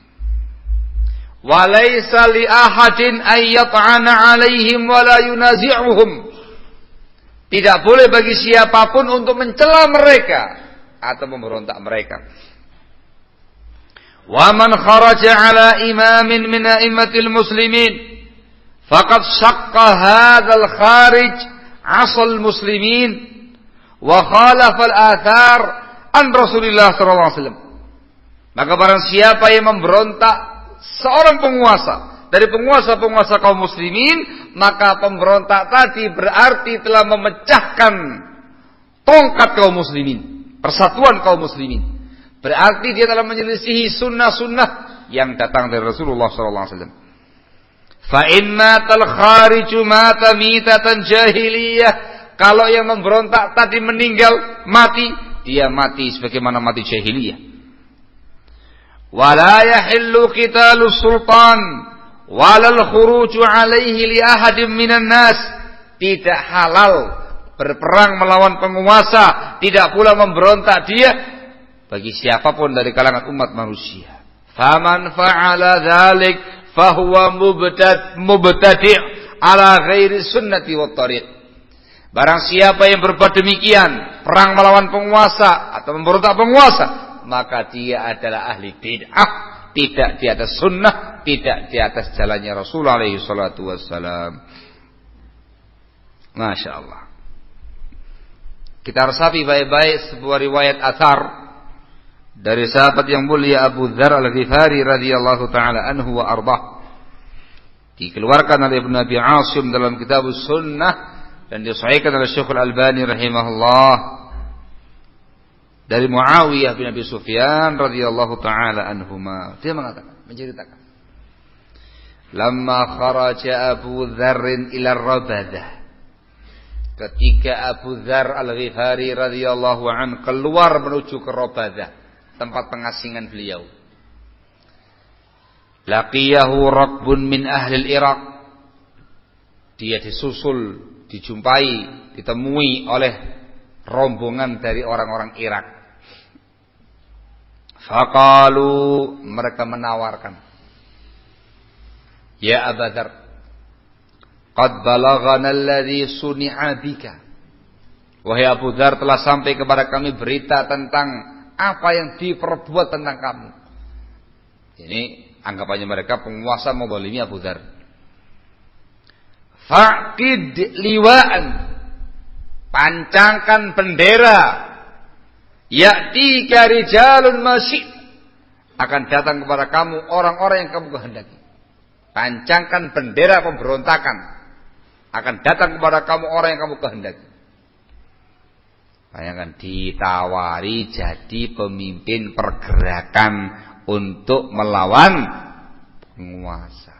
Wa laysa li ahadin ay yat'ana 'alaihim wa la yunazi'uhum. Tidak boleh bagi siapapun untuk mencela mereka atau memberontak mereka. Wa man kharaja 'ala imamin min a'immatil muslimin faqad shaqqa hadzal kharij 'asal muslimin wa khalafa al-athar an Rasulillah sallallahu alaihi wasallam. Maka barang siapa yang memberontak seorang penguasa dari penguasa-penguasa kaum muslimin, maka pemberontak tadi berarti telah memecahkan tongkat kaum muslimin, persatuan kaum muslimin. Berarti dia telah menyelisihi sunnah-sunnah yang datang dari Rasulullah sallallahu alaihi wasallam. Fa in matal khariju mata mitatan jahiliyah. Kalau yang memberontak tadi meninggal, mati, dia mati sebagaimana mati jahiliyah. Wala yahillu qitalus sultan walal khuruju alaihi li ahadin minan nas. Tidak halal berperang melawan penguasa, tidak pula memberontak dia bagi siapapun dari kalangan umat manusia. Faman fa'ala dzalik fahuwa mubtadi' ala ghairi sunnati wat tariq. Barang siapa yang berbuat demikian, perang melawan penguasa atau memberontak penguasa, maka dia adalah ahli bid'ah, tidak di atas sunnah, tidak di atas jalannya Rasulullah alaihi salatu wassalam. Masya Allah. Kita resapi baik-baik sebuah riwayat athar dari sahabat yang mulia Abu Dzar Al-Ghifari radhiyallahu taala anhu wa ardhah. Dikeluarkan oleh Ibnu Abi Asim dalam kitab Sunnah dan disahihkan oleh Syekh Al-Albani rahimahullah dari Muawiyah bin Abi Sufyan radhiyallahu taala anhuma. Dia mengatakan, menceritakan, "Lamma kharaja Abu Dzar ila Rabadah." Ketika Abu Dzar Al-Ghifari radhiyallahu an keluar menuju ke Rabadah, tempat pengasingan beliau. Laqiyahu rakbun min ahli Irak. Dia dijumpai, ditemui oleh rombongan dari orang-orang Irak. Faqalu, mereka menawarkan, "Ya Abu Dzar, qad balaghana alladhi suni'a bika." Wahai Abu Dzar, telah sampai kepada kami berita tentang apa yang diperbuat tentang kamu. Ini anggapannya mereka penguasa menzalimi Abu Dzar. Faqid liwa'an, pancangkan bendera, ya'ti karijalun masyi', akan datang kepada kamu orang-orang yang kamu kehendaki. Pancangkan bendera pemberontakan, akan datang kepada kamu orang yang kamu kehendaki. Bayangkan, ditawari jadi pemimpin pergerakan untuk melawan penguasa.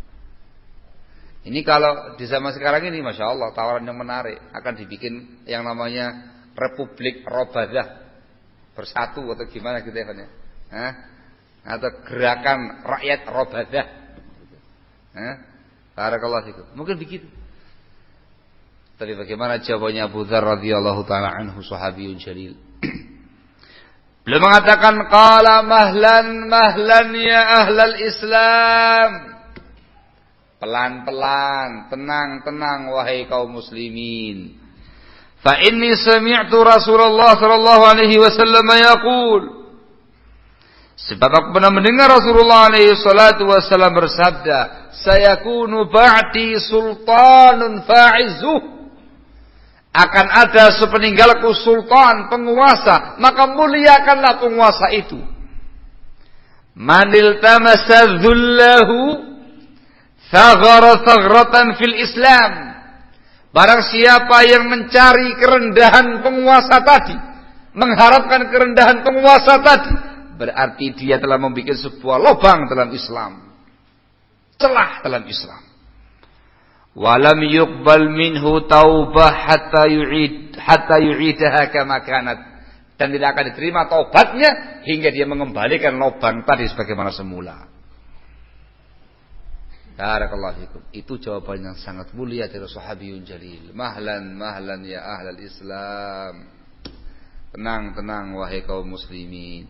Ini kalau di zaman sekarang ini, Masya Allah, tawaran yang menarik. Akan dibikin yang namanya Republik Rabadah Bersatu atau gimana gitu ya, kan ya? Atau gerakan rakyat Rabadah. Barakallahu fikum. Mungkin begitu. Tapi bagaimana jawabannya Abu Dzar radhiyallahu taala anhu, sahabiyun jalil. Beliau mengatakan, qala mahlan mahlan ya ahlal Islam. Pelan-pelan, tenang-tenang wahai kaum muslimin. Fa inni sami'tu Rasulullah sallallahu alaihi wasallam yaqul. Sebab aku pernah mendengar Rasulullah alaihi salatu wasallam bersabda, sayakunu ba'di sultanun fa'izuh. Akan ada sepeninggalku sultan, penguasa, maka muliakanlah penguasa itu. Manil tamasa dhullahu Thagara thagratan fil Islam. Barang siapa yang mencari kerendahan penguasa tadi, mengharapkan kerendahan penguasa tadi, berarti dia telah membuat sebuah lubang dalam Islam, celah dalam Islam. Walam yuqbal minhu taubah hatta yu'idaha kama kanat. Dan tidak akan diterima taubatnya hingga dia mengembalikan lubang tadi sebagaimana semula. Barakallahu fikum. Itu jawaban yang sangat mulia dari sahabiyun jalil. Mahlan mahlan ya ahlal Islam. Tenang wahai kaum muslimin.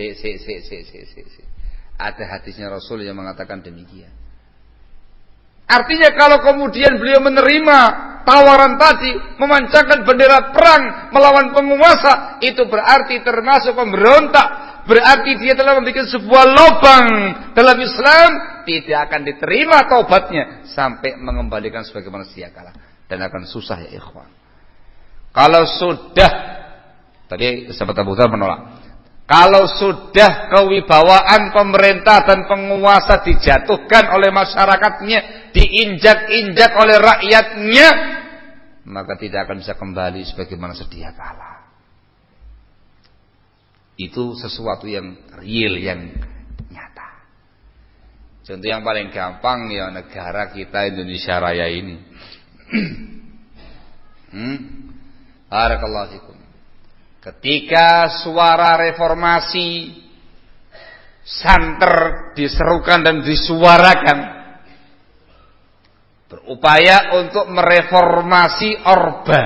Ada hadisnya Rasul yang mengatakan demikian. Artinya kalau kemudian beliau menerima tawaran tadi, memancangkan bendera perang melawan penguasa, itu berarti termasuk pemberontak. Berarti dia telah membuat sebuah lubang dalam Islam, tidak akan diterima taubatnya sampai mengembalikan sebagaimana sedia kala, dan akan susah ya ikhwan. Kalau sudah, tadi sahabat Abu Dzar menolak. Kalau sudah kewibawaan pemerintah dan penguasa dijatuhkan oleh masyarakatnya, diinjak-injak oleh rakyatnya, maka tidak akan bisa kembali sebagaimana sedia kala. Itu sesuatu yang real, yang nyata. Contoh yang paling gampang ya negara kita Indonesia Raya ini. Barakallahu fikum. Ketika suara reformasi santer diserukan dan disuarakan, berupaya untuk mereformasi Orba.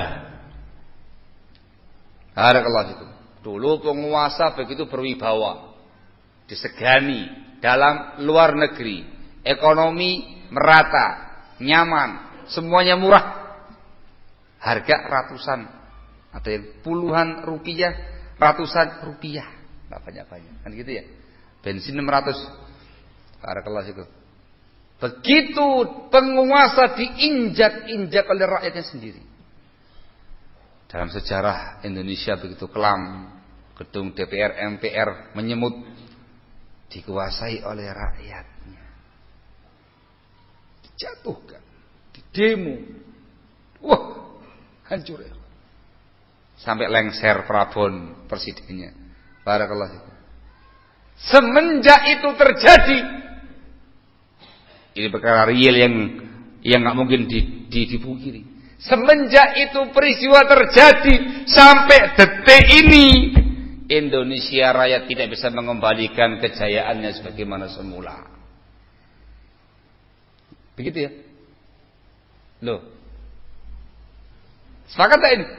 Barakallahu fikum. Dulu penguasa begitu berwibawa, disegani dalam luar negeri, ekonomi merata, nyaman, semuanya murah. harga ratusan, ada yang puluhan rupiah, ratusan rupiah, nggak banyak-banyak, kan gitu ya. Bensin 600, barakallahu fikum. Begitu penguasa diinjak-injak oleh rakyatnya sendiri. Dalam sejarah Indonesia begitu kelam, gedung DPR, MPR menyemut, dikuasai oleh rakyatnya, dijatuhkan, didemo, wah hancur ya. Sampai lengser Prabon presidennya. Barakallahu fikum. Semenjak itu terjadi, ini perkara real yang nggak mungkin dipungkiri. Semenjak itu peristiwa terjadi sampai detik ini, Indonesia Raya tidak bisa mengembalikan kejayaannya sebagaimana semula. Begitu ya? Loh, sepakat tak ini?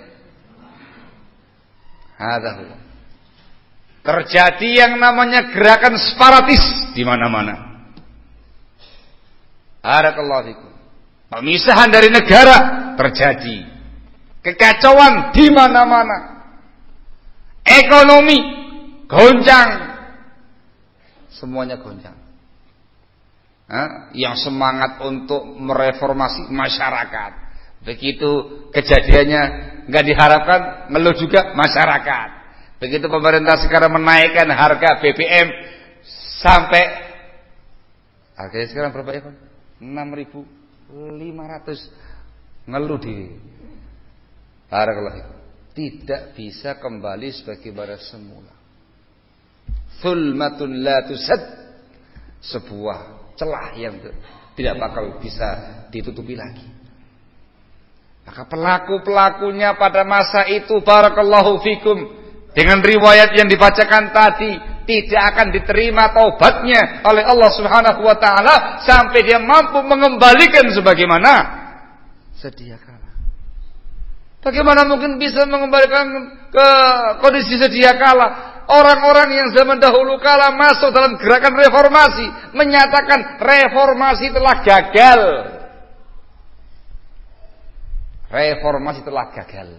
Hadza terjadi yang namanya gerakan separatis di mana-mana. Barakallahu fikum. Pemisahan dari negara terjadi. Kekacauan di mana-mana. Ekonomi goncang. Semuanya goncang. Yang semangat untuk mereformasi masyarakat, begitu kejadiannya nggak diharapkan, ngeluh juga masyarakat. Begitu pemerintah sekarang menaikkan harga BBM sampai harganya sekarang berapa ya, Pak? 6.500, ngeluh di barakallahu, tidak bisa kembali sebagaimana semula. Zulmatun la tusad, sebuah celah yang tidak bakal bisa ditutupi lagi. Maka pelaku-pelakunya pada masa itu, barakallahu fikum, dengan riwayat yang dibacakan tadi, tidak akan diterima taubatnya oleh Allah Subhanahu wa taala sampai dia mampu mengembalikan sebagaimana sedia kala. Bagaimana mungkin bisa mengembalikan ke kondisi sedia kala? Orang-orang yang zaman dahulu kala masuk dalam gerakan reformasi menyatakan reformasi telah gagal. Reformasi telah gagal.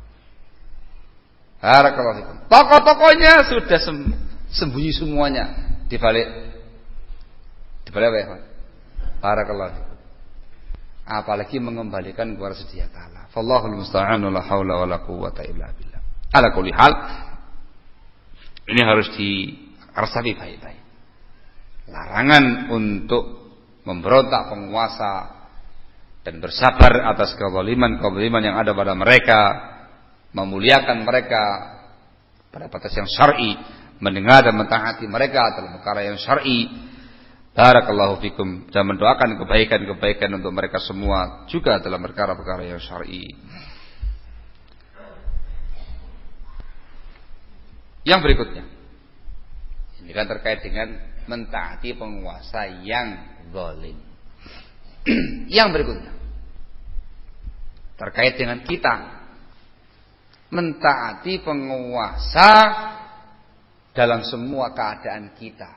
Barakallahu. Tokoh-tokohnya sudah sembunyi semuanya di balik apa ya, Pak? Barakallahu. Apalagi mengembalikan kepada sedia kala. Wallahul musta'an, la haula wala quwwata illa billah. Ala kulli hal, ini harus diresapi baik-baik. Larangan untuk memberontak penguasa dan bersabar atas kezaliman yang ada pada mereka, memuliakan mereka pada batas yang syar'i, mendengar dan mentaati mereka dalam perkara yang syar'i. Barakallahu fikum, dan mendoakan kebaikan-kebaikan untuk mereka semua juga dalam perkara-perkara yang syar'i. Yang berikutnya, ini kan terkait dengan mentaati penguasa yang zalim. Yang berikutnya, terkait dengan kita mentaati penguasa dalam semua keadaan kita,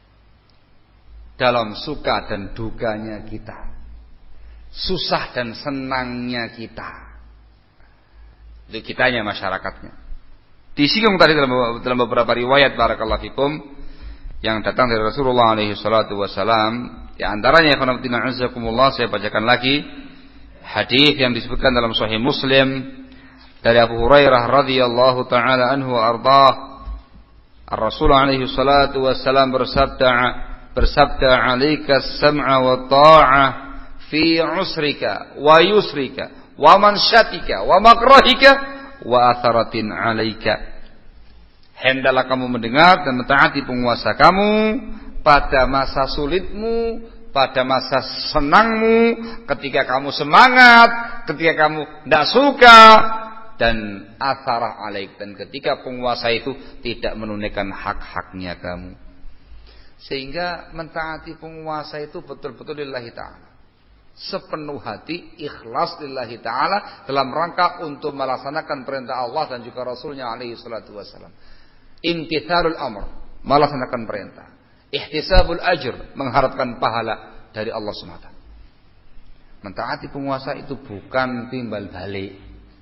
dalam suka dan dukanya kita, susah dan senangnya kita. Itu kitanya, masyarakatnya. Disinggung tadi dalam beberapa riwayat barakallahu fikum yang datang dari Rasulullah alaihi salatu wasalam. Di antaranya saya bacakan lagi hadis yang disebutkan dalam Sahih Muslim dari Abu Hurairah radhiyallahu taala anhu ardhah. Rasulullah alaihi salatu wasalam bersabda, "'alaika as-sam'a wa ta'ah fi 'usrika wa yusrika wa mansyatika wa makrahika wa atharatin 'alaika." Hendaklah kamu mendengar dan mentaati penguasa kamu pada masa sulitmu, pada masa senangmu, ketika kamu semangat, ketika kamu tidak suka, dan atharah alaik, dan ketika penguasa itu tidak menunaikan hak-haknya kamu. Sehingga mentaati penguasa itu betul-betul lillahi ta'ala, sepenuh hati, ikhlas lillahi ta'ala, dalam rangka untuk melaksanakan perintah Allah dan juga Rasulnya alaihi salatu wassalam. Imtithalul amr, melaksanakan perintah. Ihtisabul ajr, mengharapkan pahala dari Allah SWT. Mentaati penguasa itu bukan timbal balik,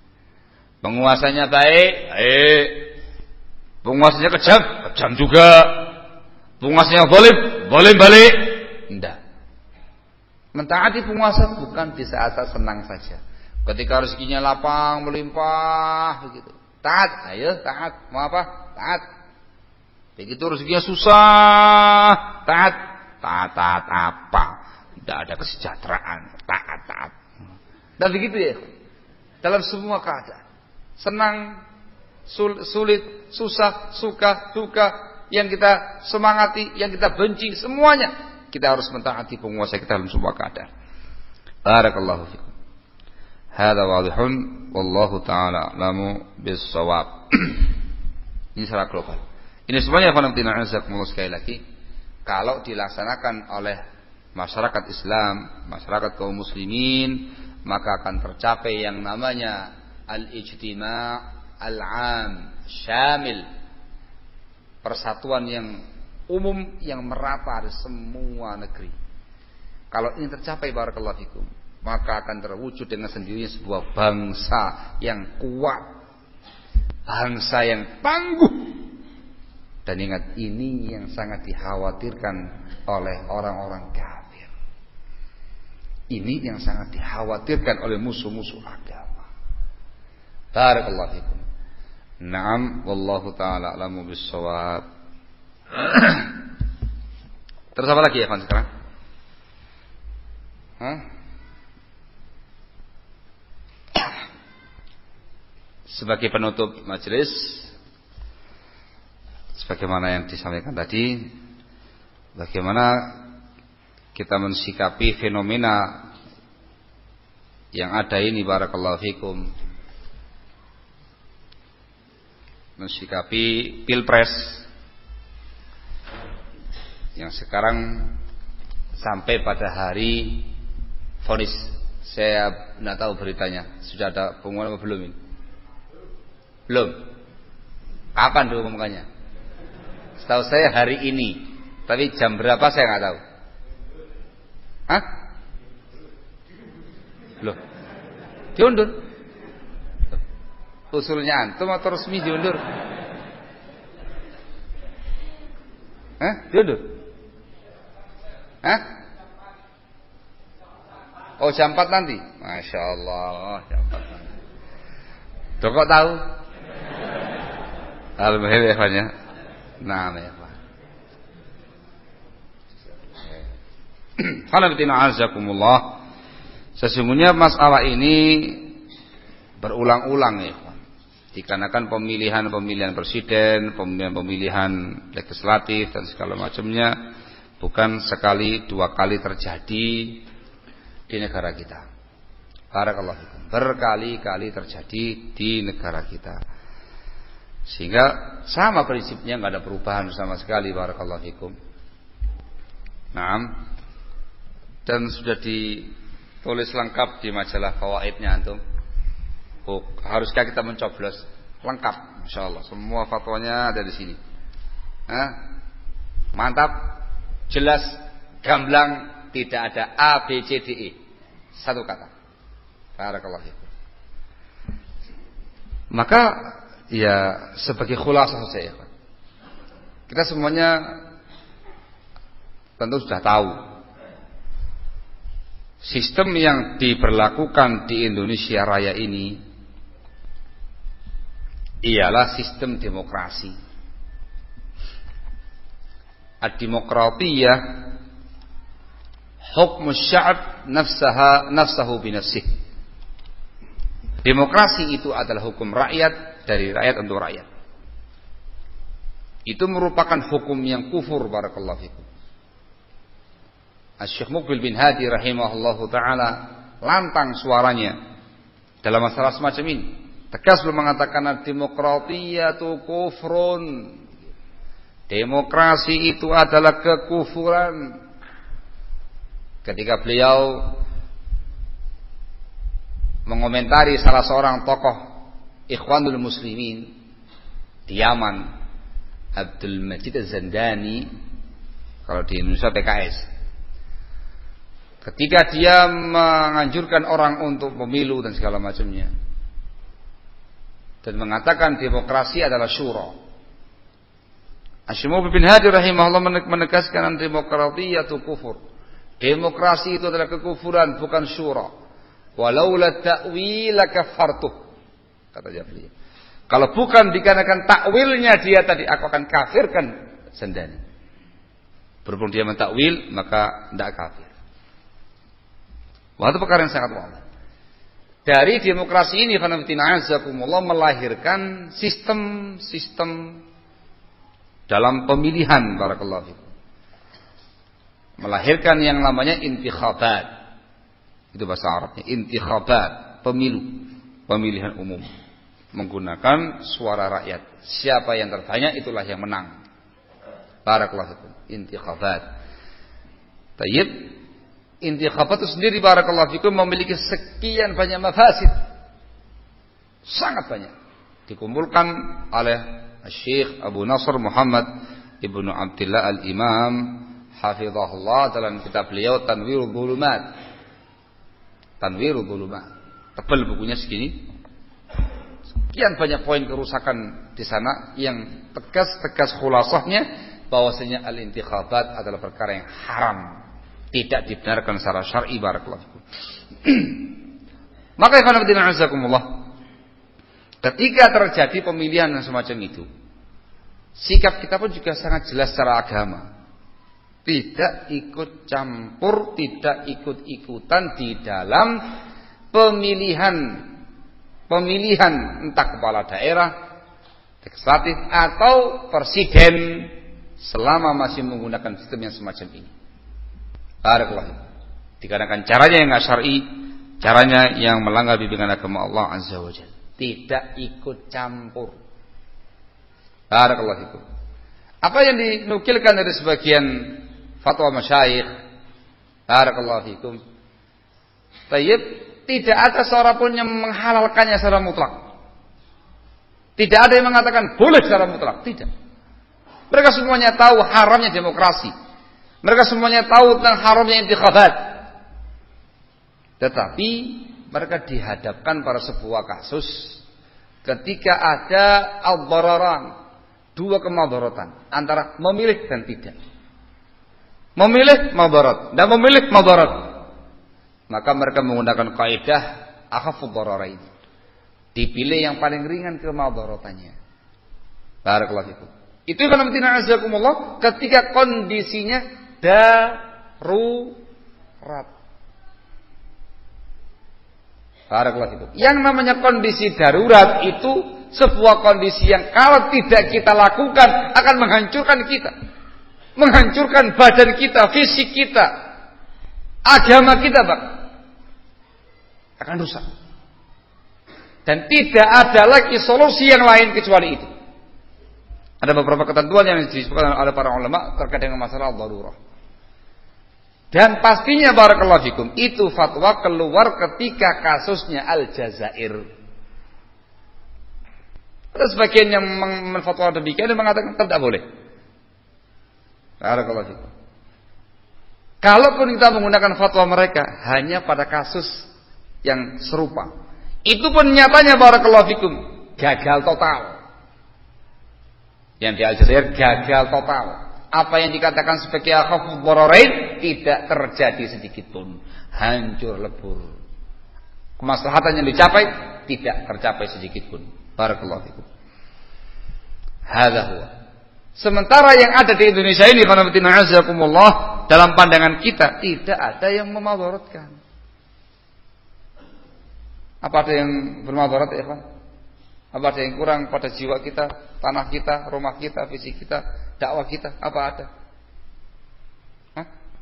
Penguasanya baik, baik. Penguasanya kejam, kejam juga. Penguasanya zalim, zalim balik. Tidak. Mentaati penguasa bukan di saat-saat senang saja. Ketika rezekinya lapang, melimpah, begitu. Taat, ayo taat. Mau apa? Taat. Begitu rezekinya susah, taat. Taat apa? Tidak ada kesejahteraan. Taat. Dan begitu ya. Dalam semua keadaan. Senang, sulit, susah, suka, duka, yang kita semangati, yang kita benci, semuanya kita harus mentaati penguasa kita dalam semua keadaan. Barakallahu fikum. Hadza wadihun wallahu taala a'lamu bis-shawab. Ini secara global. Ini semuanya fanatina azakumullah sekali lagi kalau dilaksanakan oleh masyarakat Islam, masyarakat kaum muslimin, maka akan tercapai yang namanya al-ijtima' al-'am syamil, persatuan yang umum yang merata di semua negeri. Kalau ini tercapai barakallahu fikum, maka akan terwujud dengan sendirinya sebuah bangsa yang kuat, bangsa yang tangguh. Dan ingat, ini yang sangat dikhawatirkan oleh orang-orang kafir. Ini yang sangat dikhawatirkan oleh musuh-musuh agama. Barakallahu fikum. Naam, wallahu taala a'lamu bis-shawab. Terus apa lagi ya Fan sekarang? Sebagai penutup majelis, sebagaimana yang disampaikan tadi, bagaimana kita mensikapi fenomena yang ada ini barakallahu fikum, mensikapi pilpres yang sekarang sampai pada hari vonis. Saya tidak tahu beritanya, sudah ada pengumuman atau belum ini? Belum. Kapan diumumkannya? Setahu saya hari ini, tapi jam berapa saya nggak tahu. Hah? Loh, diundur. Usulnya antum atau resmi diundur? Hah? Diundur? Hah? Oh jam 4 nanti. Masya Allah, jam 4 nanti. Tuh kok tahu? Alhamdulillah ya. Nah, ya Pak. Qanabitina azakumullah. Sesungguhnya masalah ini berulang-ulang ya Pak. Dikarenakan pemilihan presiden, pemilihan legislatif dan segala macamnya bukan sekali dua kali terjadi di negara kita. Barakallahu fikum. Berkali-kali terjadi di negara kita. Sehingga sama prinsipnya, enggak ada perubahan sama sekali barakallahu fikum. Naam. Dan sudah ditulis lengkap di majalah Fawaidnya antum. Haruskah kita mencoblos? Lengkap insyaallah. Semua fatwanya ada di sini. Mantap, jelas, gamblang, tidak ada A, B, C, D, E. Satu kata. Barakallahu fikum. Maka ya sebagai khulasah saja, kita semuanya tentu sudah tahu sistem yang diberlakukan di Indonesia Raya ini ialah sistem demokrasi. Ad-demokratiyah hukmu sya'ab nafsahu binafsih. Demokrasi itu adalah hukum rakyat, dari rakyat untuk rakyat. Itu merupakan hukum yang kufur barakallahu fikum. Asy-Syaikh Muqbil bin Hadi rahimahullahu taala lantang suaranya dalam masalah semacam ini. Tegas belum mengatakan demokratiyatu kufrun. Demokrasi itu adalah kekufuran. Ketika beliau mengomentari salah seorang tokoh Ikhwanul Muslimin di Yaman, Abdul Majid Az-Zandani, kalau di Indonesia PKS, ketika dia menganjurkan orang untuk pemilu dan segala macamnya, dan mengatakan demokrasi adalah syura. Asy-Syamu'i bin Hadi rahimahullah menegaskan demokratiyatu kufur. Demokrasi itu adalah kekufuran, bukan syura. Walaula ta'wil lakafartuh, kata Jafri. Kalau bukan dikarenakan takwilnya dia tadi, aku akan kafirkan Sendani. Berhubung dia mentakwil, maka tidak kafir. Wah, itu perkara yang sangat wadah. Dari demokrasi ini, azakumullah, melahirkan sistem dalam pemilihan, barakallahu fikum. Melahirkan yang namanya intikhabat. Itu bahasa Arabnya, intikhabat, pemilihan umum. Menggunakan suara rakyat. Siapa yang terbanyak itulah yang menang. Barakallahu fikum, intikhabat. Tayyib. Intikhabat itu sendiri, barakallahu fikum, memiliki sekian banyak mafasid. Sangat banyak. Dikumpulkan oleh Syekh Abu Nasr Muhammad Ibnu Abdullah Al-Imam hafizahullah dalam kitab beliau Tanwirul Dhulumat. Tanwirul Dhulumat. Tebal bukunya segini. Sekian banyak poin kerusakan di sana yang tegas khulasahnya bahwasanya al-intikhabat adalah perkara yang haram. Tidak dibenarkan secara syar'i, barakallahu fikum. Maka ikhwan fillah azakumullah, ketika terjadi pemilihan yang semacam itu, sikap kita pun juga sangat jelas secara agama. Tidak ikut campur, tidak ikut-ikutan di dalam pemilihan entah kepala daerah, legislatif atau presiden selama masih menggunakan sistem yang semacam ini. Barakallahu. Dikarenakan caranya yang enggak syar'i, caranya yang melanggar bimbingan agama Allah Azza wa Jalla. Tidak ikut campur. Barakallahu fikum. Apa yang dinukilkan dari sebagian fatwa masyayikh, barakallahu fikum, tayyib, tidak ada seorang pun yang menghalalkannya secara mutlak. Tidak ada yang mengatakan boleh secara mutlak, tidak. Mereka semuanya tahu haramnya demokrasi. Mereka semuanya tahu tentang haramnya intikhabat. Tetapi mereka dihadapkan pada sebuah kasus ketika ada al-dararan, dua kemudaratan antara memilih dan tidak. Memilih madarat dan memilih madarat. Maka mereka menggunakan kaidah akhafud dararain. Dipilih yang paling ringan kemadaratannya. Barakallahu fikum. Itu kan azakumullah ketika kondisinya darurat. Barakallahu fikum. Yang namanya kondisi darurat itu sebuah kondisi yang kalau tidak kita lakukan akan menghancurkan kita. Menghancurkan badan kita, fisik kita, agama kita, Pak. Akan rusak. Dan tidak ada lagi solusi yang lain kecuali itu. Ada beberapa ketentuan yang disebutkan oleh para ulama terkait dengan masalah darurah. Dan pastinya barakallahu fikum, itu fatwa keluar ketika kasusnya Al-Jazair. Ada sebagian yang menfatwa demikian dan mengatakan tidak boleh. Barakallahu fikum. Kalaupun kita menggunakan fatwa mereka hanya pada kasus yang serupa, itu pun nyatanya barakallahu fikum gagal total. Yang di Aljazair gagal total. Apa yang dikatakan sebagai akhafud dararain tidak terjadi sedikit pun. Hancur lebur. Kemaslahatan yang dicapai tidak tercapai sedikit pun. Barakallahu fikum. Hadza huwa. Sementara yang ada di Indonesia ini qanatina azakumullah, dalam pandangan kita tidak ada yang memadaratkan. Apa ada yang bermadarat ya, ikhwan? Apa ada yang kurang pada jiwa kita, tanah kita, rumah kita, fisik kita, dakwah kita? Apa ada? Hah?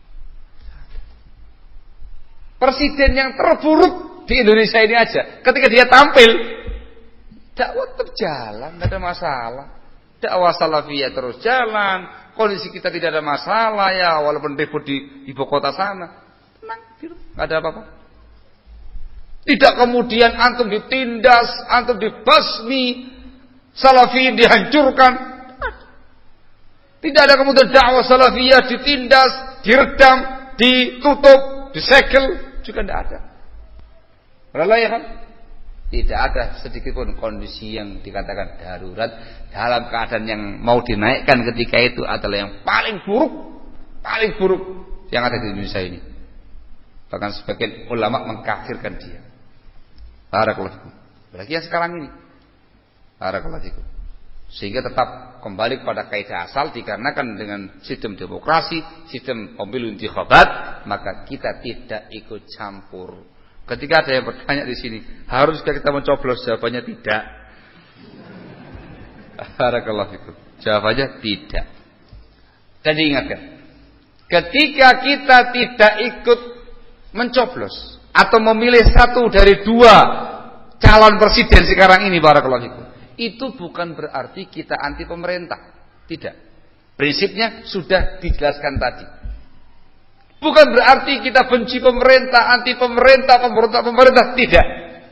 Presiden yang terburuk di Indonesia ini aja, ketika dia tampil, dakwah tetap jalan, tidak ada masalah. Dakwah salafiyah terus jalan, kondisi kita tidak ada masalah ya, walaupun ribut di ibu kota sana, tenang, tidak ada apa-apa. Tidak kemudian antum ditindas, antum dibasmi, salafiyin dihancurkan. Tidak ada kemudian dakwah salafiyah ditindas, diredam, ditutup, disegel, juga tidak ada. Rela ya kan? Tidak ada sedikit pun kondisi yang dikatakan darurat dalam keadaan yang mau dinaikkan ketika itu adalah yang paling buruk yang ada di Indonesia ini. Bahkan sebagian ulama mengkafirkan dia. Barakallahu fikum. Berarti yang sekarang ini. Barakallahu fikum. Sehingga tetap kembali kepada kaidah asal dikarenakan dengan sistem demokrasi, sistem pemilu intikhabat, maka kita tidak ikut campur. Ketika ada yang bertanya di sini, haruskah kita mencoblos? Jawabannya tidak. Barakallahu fikum. Jawabannya tidak. Dan diingatkan, ketika kita tidak ikut mencoblos atau memilih satu dari dua calon presiden sekarang ini, barakallahu fikum, itu bukan berarti kita anti pemerintah. Tidak. Prinsipnya sudah dijelaskan tadi. Bukan berarti kita benci pemerintah, anti pemerintah, pemerintah. Tidak.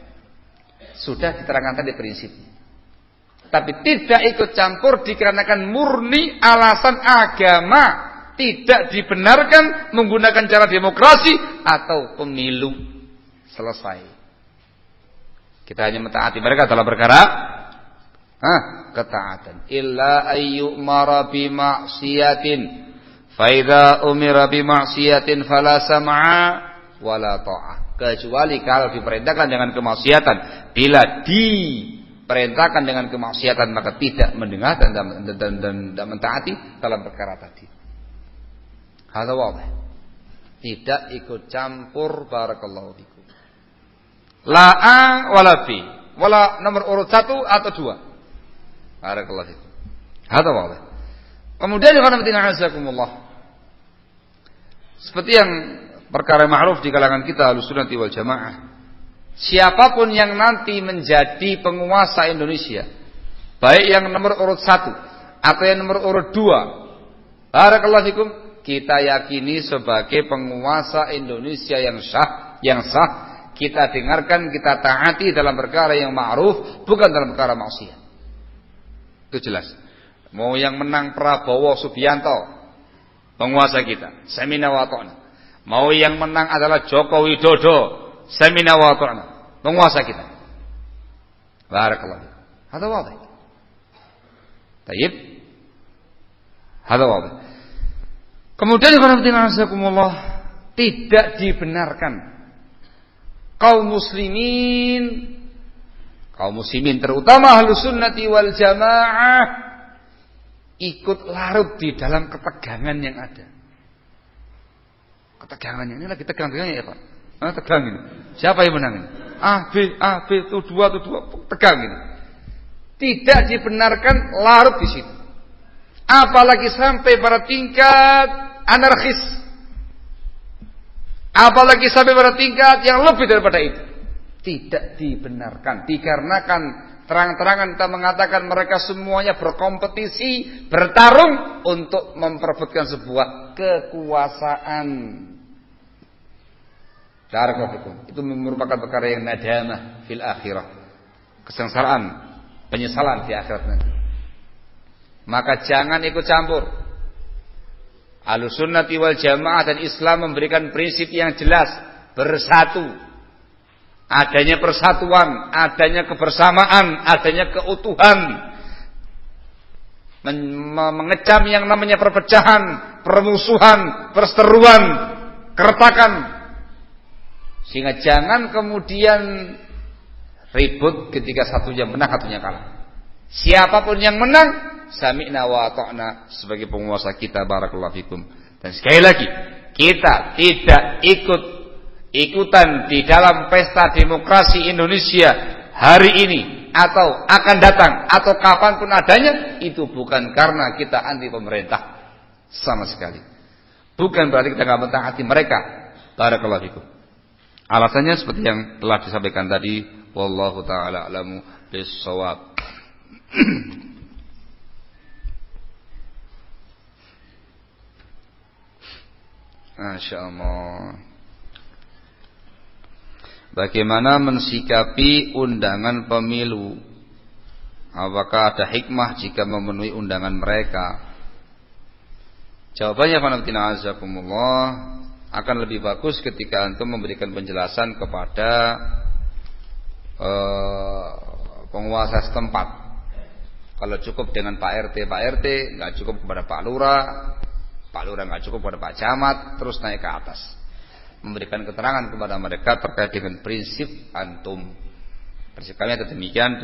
Sudah diterangkan tadi prinsipnya. Tapi tidak ikut campur dikarenakan murni alasan agama. Tidak dibenarkan menggunakan cara demokrasi atau pemilu. Selesai. Kita hanya mentaati mereka dalam perkara ketaatan. Illa ayyumara bi ma'siyatin. Faidha umira bi ma'siyatin fala sam'a wala ta'ah. Kecuali kalau diperintahkan dengan kemaksiatan. Bila diperintahkan dengan kemaksiatan maka tidak mendengar dan tidak mentaati dalam perkara tadi. Hadza wadih. Tidak ikut campur, barakallahu fikum. La a wala bi. Wala nomor urut 1 atau 2. Barakallahu fikum. Hadza wadih. Kemudian azakumullah. Seperti yang perkara ma'ruf di kalangan kita Ahlussunnah wal Jamaah. Siapapun yang nanti menjadi penguasa Indonesia, baik yang nomor urut 1 atau yang nomor urut 2, barakallahu fikum, kita yakini sebagai penguasa Indonesia yang sah, kita dengarkan, kita taati dalam perkara yang ma'ruf, bukan dalam perkara maksiat. Itu jelas. Mau yang menang Prabowo Subianto, penguasa kita, samina wa ta'na. Mau yang menang adalah Joko Widodo, samina wa ta'na, penguasa kita. Barakallahu. Hadza wadih. Baik. Hadza wadih. Kemudian tidak dibenarkan kaum muslimin terutama Ahlussunnati wal Jamaah ikut larut di dalam ketegangan yang ada. Ketegangannya ini lagi tegang-tegangnya ya Pak. Tegang ini. Siapa yang menang ini? A B itu dua tegang ini. Tidak dibenarkan larut di situ. Apalagi sampai pada tingkat anarkis. Apalagi sampai pada tingkat yang lebih daripada itu. Tidak dibenarkan dikarenakan terang-terangan kita mengatakan mereka semuanya berkompetisi, bertarung untuk memperebutkan sebuah kekuasaan. Itu merupakan perkara yang nadamah fil akhirah. Kesengsaraan, penyesalan di akhirat nanti. Maka jangan ikut campur. Ahlussunnati wal Jamaah dan Islam memberikan prinsip yang jelas, bersatu. Adanya persatuan, adanya kebersamaan, adanya keutuhan. Mengecam yang namanya perpecahan, permusuhan, perseteruan, keretakan. Sehingga jangan kemudian ribut ketika satunya menang, satunya kalah. Siapapun yang menang, sami'na wa ta'na sebagai penguasa kita, barakallahu fikum. Dan sekali lagi, kita tidak ikutan di dalam pesta demokrasi Indonesia hari ini atau akan datang atau kapanpun adanya, itu bukan karena kita anti pemerintah sama sekali. Bukan berarti kita nggak mentaati mereka. Barakallahu fikum. Alasannya seperti yang telah disampaikan tadi, wallahu taala a'lamu bis-shawab. Masyaallah. Bagaimana mensikapi undangan pemilu? Apakah ada hikmah jika memenuhi undangan mereka? Jawabannya qanatina azakumullah, akan lebih bagus ketika antum memberikan penjelasan kepada penguasa setempat. Kalau cukup dengan Pak RT, nggak cukup kepada Pak Lurah nggak cukup kepada Pak Camat, terus naik ke atas, memberikan keterangan kepada mereka terkait dengan prinsip antum. Prinsip kami ada demikian.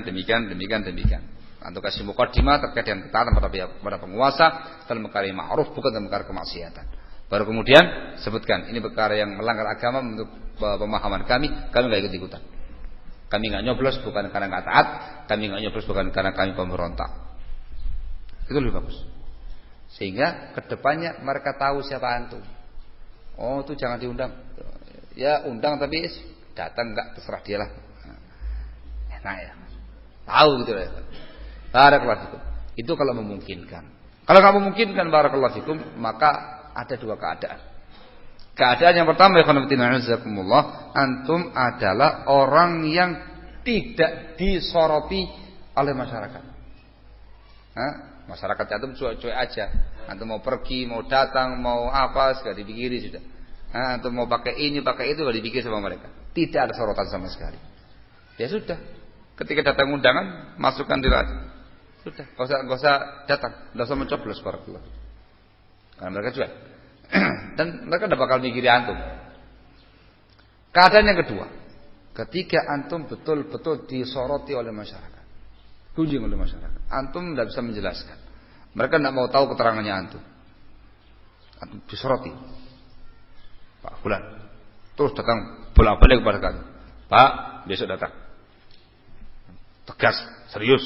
Antum kasih mukaddimah terkait dengan ketaatan pada penguasa dalam perkara yang ma'ruf, bukan dalam perkara kemaksiatan. Baru kemudian sebutkan ini perkara yang melanggar agama menurut pemahaman kami nggak ikut-ikutan. Kami nggak nyoblos bukan karena nggak taat, kami nggak nyoblos bukan karena kami pemberontak. Itu lebih bagus. Sehingga kedepannya mereka tahu siapa antum. Oh itu jangan diundang. Ya undang tapi datang nggak, terserah dialah. Enak ya. Tahu gitu ya. Barakallahu fikum. Itu kalau memungkinkan. Kalau nggak memungkinkan barakallahu fikum, maka ada dua keadaan. Keadaan yang pertama, antum adalah orang yang tidak disoroti oleh masyarakat. Masyarakat antum cuek-cuek aja. Antum mau pergi, mau datang, mau apa, segala dipikiri sudah. Antum mau pakai ini, pakai itu, gak dipikir sama mereka. Tidak ada sorotan sama sekali. Ya sudah. Ketika datang undangan, masukkan di radio. Sudah, gak usah datang, gak usah mencoblos barakallahu. Karena mereka cuek. Dan mereka tidak bakal mikiri antum. Keadaan yang kedua, ketika antum betul-betul disoroti oleh masyarakat, gunjing oleh masyarakat, antum tidak bisa menjelaskan. Mereka tidak mau tahu keterangannya antum. Antum disoroti, Pak Fulan, terus datang bolak-balik kepada kami. Pak, besok datang. Tegas, serius.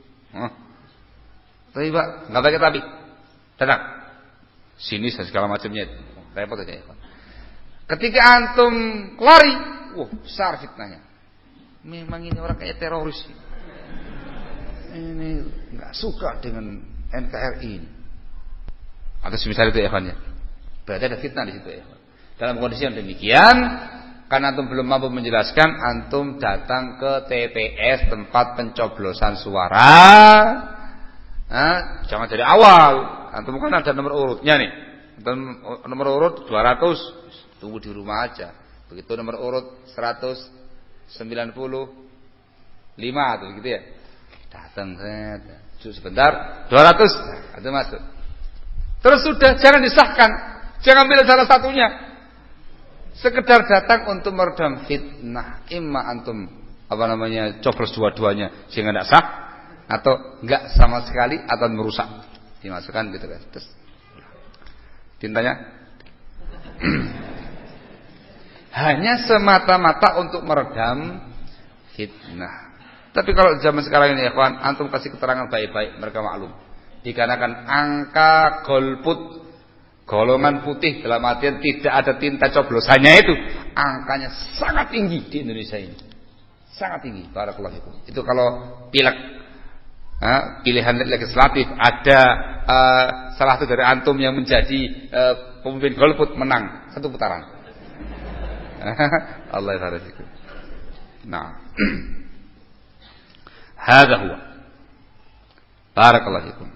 Tapi Pak, nggak pakai tapi, datang. Sini segala macamnya, repot aja. Ketika antum lari, besar fitnahnya. Memang ini orang kayak teroris. Ini nggak suka dengan NKRI ini. Atau semisal itu ya kan ya. Berarti ada fitnah di situ ya. Dalam kondisi yang demikian, karena antum belum mampu menjelaskan, antum datang ke TPS tempat pencoblosan suara. Jangan dari awal. Antum kan ada nomor urutnya nih. Nomor urut 200, tunggu di rumah aja. Begitu nomor urut 195 tuh gitu ya. Datang sebentar 200, ada masuk. Terus sudah, jangan disahkan. Jangan pilih salah satunya. Sekedar datang untuk meredam fitnah. Imma antum coblos dua-duanya sehingga tidak sah, atau enggak sama sekali atau merusak. Dimasukkan gitu kan. Terus tintanya hanya semata-mata untuk meredam fitnah. Tapi kalau zaman sekarang ini ya kawan, antum kasih keterangan baik-baik, mereka maklum. Dikarenakan angka golput, golongan putih dalam artian tidak ada tinta coblosannya itu, angkanya sangat tinggi di Indonesia ini. Sangat tinggi, barakallahu fikum. Itu kalau pilek, pilihan legislatif ada salah satu dari antum yang menjadi pemimpin golput, menang satu putaran. Allah ya fikum. Nah, hadza huwa. Barakallahu fikum.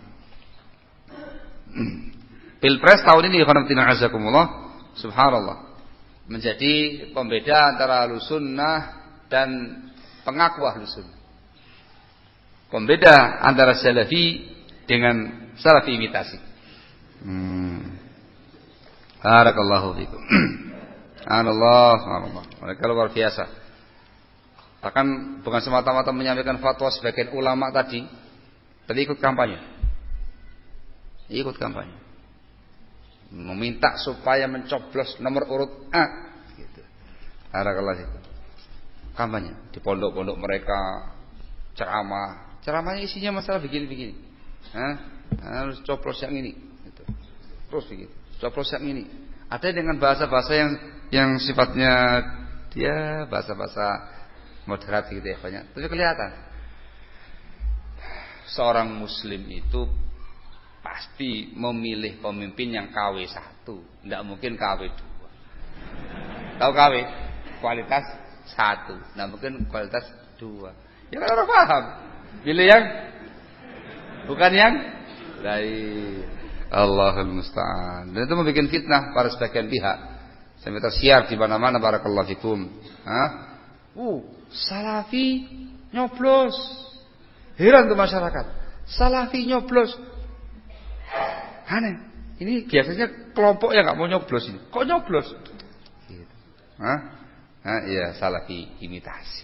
Pilpres tahun ini khonamtina azakumullah, subhanallah, menjadi pembeda antara Ahlussunnah dan pengaku Ahlussunnah. Pembeda antara Salafi dengan Salafi imitasi. Barakallahu fikum. Subhanallah. Mereka luar biasa. Bahkan bukan semata-mata menyampaikan fatwa sebagian ulama tadi, tapi ikut kampanye. Ikut kampanye. Meminta supaya mencoblos nomor urut A gitu. Barakallahu fikum. Kampanye di pondok-pondok mereka, ceramahnya isinya masalah begini-begini. Harus coblos yang ini gitu. Terus begitu. Coblos yang ini. Ada dengan bahasa-bahasa yang sifatnya dia bahasa-bahasa moderat gitu ya banyak. Tapi kelihatan seorang muslim itu pasti memilih pemimpin yang KW 1, tidak mungkin KW 2. Tahu KW? Kualitas 1, tidak mungkin kualitas 2. Ya kan orang paham. Pilih yang bukan yang lain. Allahul musta'an. Dan itu membuat fitnah pada sebagian pihak. Sampai tersiar di mana-mana barakallahu fikum. Salafi nyoblos. Heran tuh masyarakat. Salafi nyoblos. Aneh. Ini biasanya kelompok yang nggak mau nyoblos ini. Kok nyoblos? Gitu. Iya, salafi imitasi.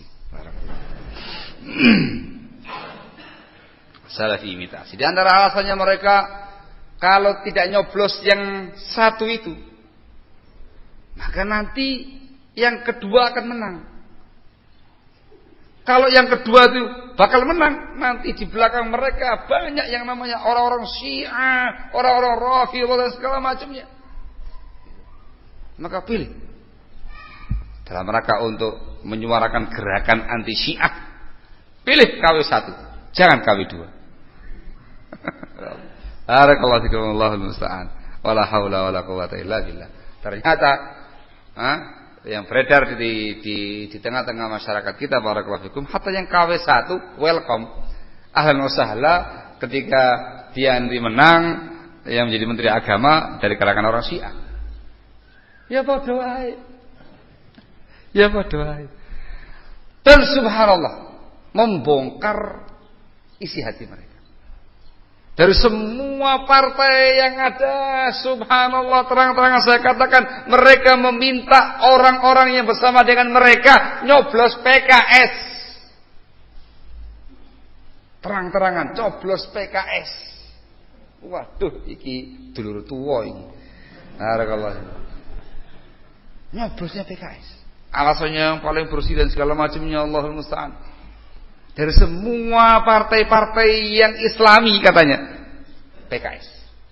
Salafi imitasi. Di antara alasannya mereka kalau tidak nyoblos yang satu itu, maka nanti yang kedua akan menang. Kalau yang kedua itu bakal menang, nanti di belakang mereka banyak yang namanya orang-orang Syiah, orang-orang Rafidhah dan segala macamnya. Maka pilih dalam rangka untuk menyuarakan gerakan anti Syiah, pilih KW1, jangan KW2. Barakallahu fikum, Allahul musta'an. Wala haula wala quwata illa billah. Ternyata yang beredar di tengah-tengah masyarakat kita, barakallahu fikum, hatta yang KW1 welcome. Ahlan wa sahla ketika dia nanti menang yang menjadi menteri agama dari kalangan orang Syiah. Ya padha wae. Ya padha wae. Dan subhanallah membongkar isi hati mereka. Dari semua partai yang ada, subhanallah, terang-terangan saya katakan, mereka meminta orang-orang yang bersama dengan mereka nyoblos PKS. Terang-terangan coblos PKS. Waduh, iki dulur tuwa iki. Barakallah. Nyoblosnya PKS. Alasannya yang paling bersih dan segala macamnya, Allahul musta'an. Dari semua partai-partai yang Islami katanya PKS.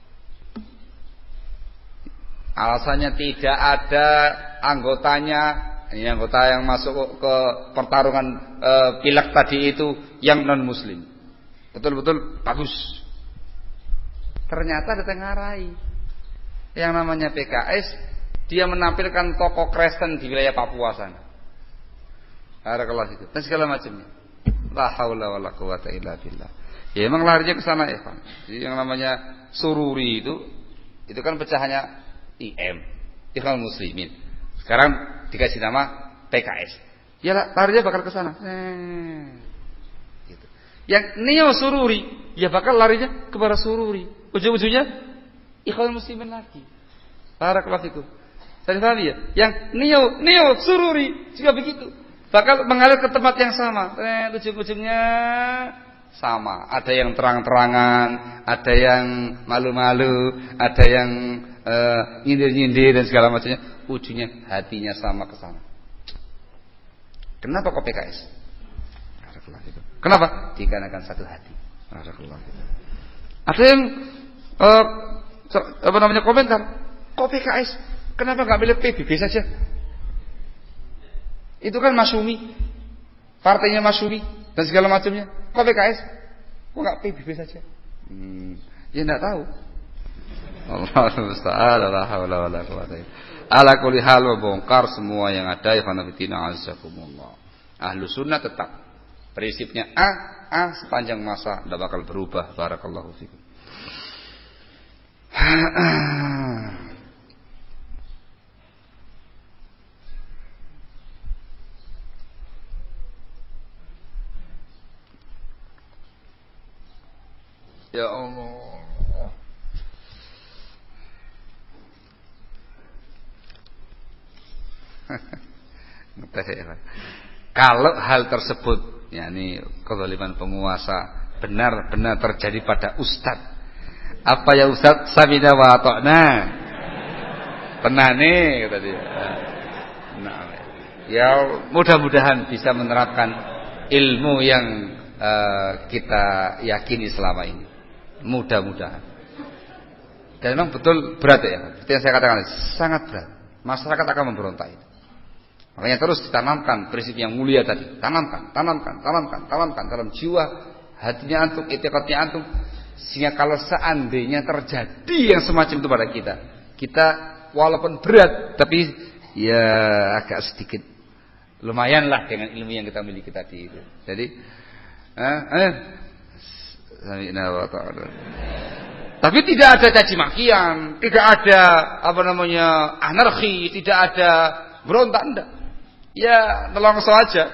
Alasannya tidak ada anggotanya, ini anggota yang masuk ke pertarungan pileg tadi itu yang non muslim. Betul-betul bagus. Ternyata ditengarai. Yang namanya PKS, dia menampilkan tokoh Kristen di wilayah Papua sana. Barakallahu fikum. Dan segala macamnya. La haula wala quwata illa billah. Ya emang larinya ke sana ya, Pak. Jadi yang namanya Sururi itu kan pecahannya IM, Ikhwan Muslimin. Sekarang dikasih nama PKS. Ya larinya bakal ke sana. Gitu. Yang Neo Sururi, ya bakal larinya kepada Sururi. Ujung-ujungnya Ikhwan Muslimin lagi. Barakallahu fikum. Saya paham ya? Yang Neo Sururi juga begitu. Bakal mengalir ke tempat yang sama. Ujung-ujungnya sama. Ada yang terang-terangan, ada yang malu-malu, ada yang nyindir-nyindir dan segala macamnya. Ujungnya hatinya sama ke sana. Kenapa kok PKS? Kenapa? Dikarenakan satu hati. Ada yang komentar, kok PKS? Kenapa nggak milih PBB saja? Itu kan Masyumi, partainya Masyumi dan segala macamnya. Kok PKS? Kok nggak PBB saja? Ya nggak tahu. Allahu musta'an, la haula wala quwata illa billah. Ala kulli hal, bongkar semua yang ada. Ikhwan fillah azakumullah. Ahlu sunnah tetap prinsipnya A sepanjang masa, tidak bakal berubah. Barakallahu fikum. Ya Allah. Kalau hal tersebut, yakni kezaliman penguasa, benar-benar terjadi pada ustadz, apa ya ustadz? Samina wa ata'na. Tenane kata dia. Nah, ya mudah-mudahan bisa menerapkan ilmu yang kita yakini selama ini. Mudah-mudahan. Dan memang betul berat ya. Seperti yang saya katakan, sangat berat. Masyarakat akan memberontak itu. Makanya terus ditanamkan prinsip yang mulia tadi. Tanamkan dalam jiwa, hatinya antum, itikadnya antum, sehingga kalau seandainya terjadi yang semacam itu pada kita walaupun berat, tapi ya agak sedikit lumayanlah dengan ilmu yang kita miliki tadi itu. Jadi tapi tidak ada caci makian, tidak ada anarki, tidak ada berontak, enggak. Ya, nelongso aja.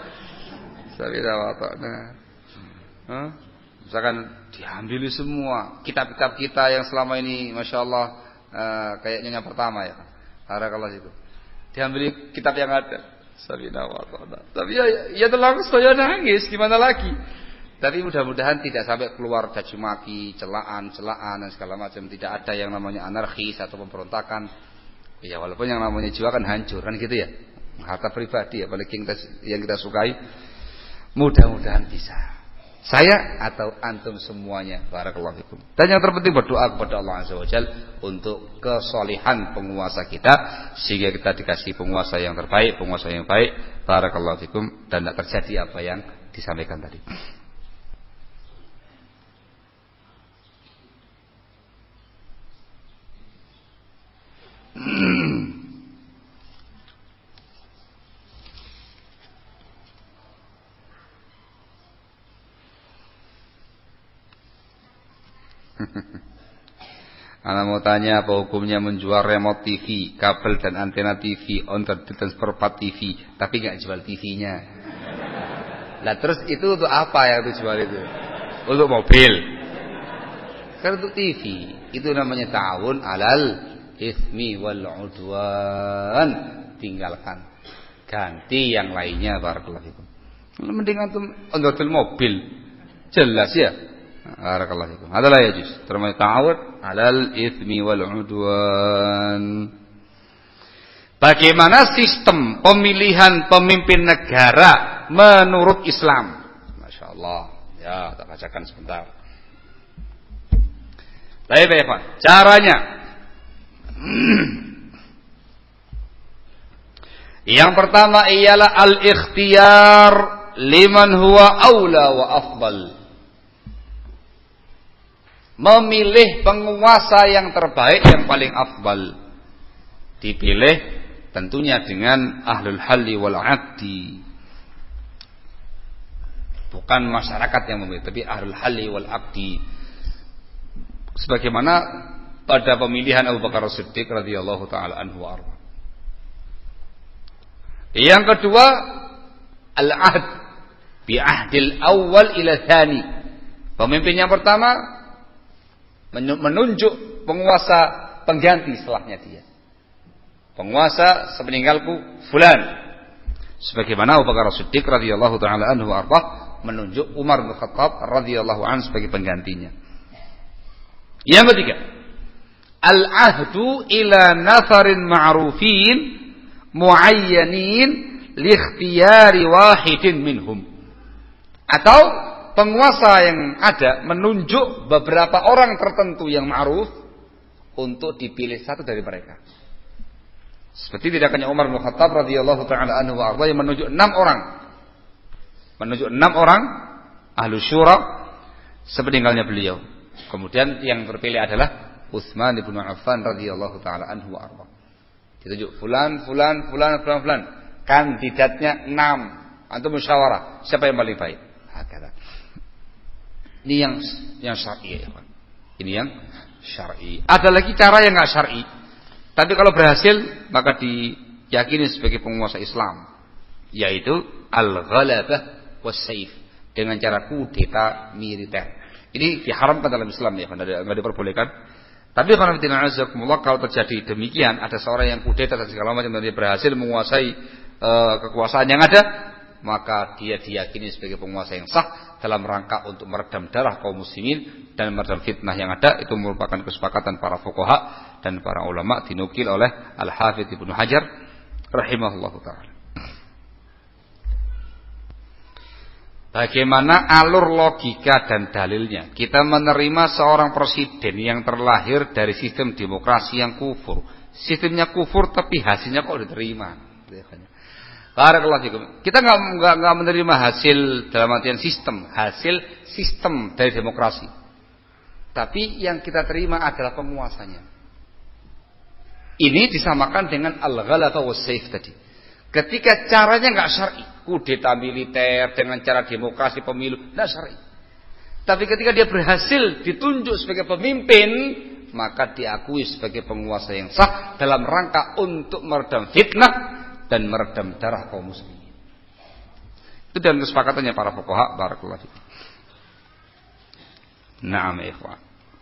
Misalkan diambil semua kitab-kitab kita yang selama ini, masya Allah, kayaknya yang pertama ya, barakallah itu. Diambil kitab yang ada. Tapi ya nelongso ya nangis, gimana lagi? Tapi mudah-mudahan tidak sampai keluar caci maki, celaan dan segala macam. Tidak ada yang namanya anarkis atau pemberontakan. Ya walaupun yang namanya jiwa kan hancur kan gitu ya. Harta pribadi apalagi yang kita sukai. Mudah-mudahan bisa. Saya atau antum semuanya. Barakallahu fikum. Dan yang terpenting berdoa kepada Allah Azza wa Jalla untuk kesolihan penguasa kita sehingga kita dikasih penguasa yang terbaik, penguasa yang baik. Barakallahu fikum dan tidak terjadi apa yang disampaikan tadi. Anak mau tanya apa hukumnya menjual remote TV, kabel dan antena TV, on-demand transfer TV, tapi nggak jual TV-nya. Lah terus itu untuk apa yang dijual itu? Untuk mobil. Kan untuk TV. Itu namanya ta'awun alal itsmi wal udwan. Tinggalkan. Ganti yang lainnya barakallahu fikum. Mending antum on-demand mobil. Jelas ya. Barakallahu fikum. Adalah ya juz. Termasuk ta'awun alal itsmi wal udwan. Bagaimana sistem pemilihan pemimpin negara menurut Islam? Masya Allah. Ya, tak bacakan sebentar. Baik, Pak. Caranya. Yang pertama ialah al-ikhtiyar liman huwa aula wa afdal. Memilih penguasa yang terbaik, yang paling afdal. Dipilih tentunya dengan ahlul halli wal aqdi. Bukan masyarakat yang memilih, tapi ahlul halli wal aqdi. Sebagaimana pada pemilihan Abu Bakar As-Siddiq radhiyallahu taala anhu wa arda. Yang kedua, al-ahd bi ahdil awal ila tsani. Pemimpin yang pertama menunjuk penguasa pengganti setelahnya dia. Penguasa sepeninggalku fulan. Sebagaimana Abu Bakar As-Siddiq radhiyallahu taala anhu wa arda menunjuk Umar bin Khattab radhiyallahu anhu sebagai penggantinya. Yang ketiga, al-ahdu ila nafarin ma'rufin muayyanin li ikhtiyari wahidin minhum. Atau penguasa yang ada menunjuk beberapa orang tertentu yang ma'ruf untuk dipilih satu dari mereka. Seperti tidaknya Umar bin Khattab radhiyallahu taala anhu wa arda yang menunjuk 6 orang. Menunjuk 6 orang ahlu syura sepeninggalnya beliau. Kemudian yang terpilih adalah Utsman bin Affan radhiyallahu taala anhu wa arda. Ditunjuk fulan. Kandidatnya 6. Antum musyawarah, siapa yang paling baik? Hakala. Ini yang syar'i ya, Pak. Ini yang syar'i. Ada lagi cara yang enggak syar'i. Tapi kalau berhasil maka diyakini sebagai penguasa Islam, yaitu al-ghalabah was-saif, dengan cara kudeta militer. Ini diharamkan dalam Islam ya, enggak diperbolehkan. Tapi kalau terjadi demikian, ada seorang yang kudeta dan segala macam dan dia berhasil menguasai kekuasaan yang ada, maka dia diyakini sebagai penguasa yang sah dalam rangka untuk meredam darah kaum muslimin dan meredam fitnah yang ada. Itu merupakan kesepakatan para fuqaha dan para ulama, dinukil oleh Al-Hafidz Ibnu Hajar rahimahullahu taala. Bagaimana alur logika dan dalilnya? Kita menerima seorang presiden yang terlahir dari sistem demokrasi yang kufur. Sistemnya kufur tapi hasilnya kok diterima. Barakallahu fikum. Kita enggak menerima hasil dalam artian hasil sistem dari demokrasi. Tapi yang kita terima adalah penguasanya. Ini disamakan dengan al-ghalabah was-saif tadi. Ketika caranya enggak syar'i, kudeta militer dengan cara demokrasi pemilu, enggak syar'i. Tapi ketika dia berhasil ditunjuk sebagai pemimpin, maka diakui sebagai penguasa yang sah dalam rangka untuk meredam fitnah dan meredam darah kaum muslimin. Itu dan kesepakatannya para fuqaha. Barakallahu fikum. Na'am ya ikhwan.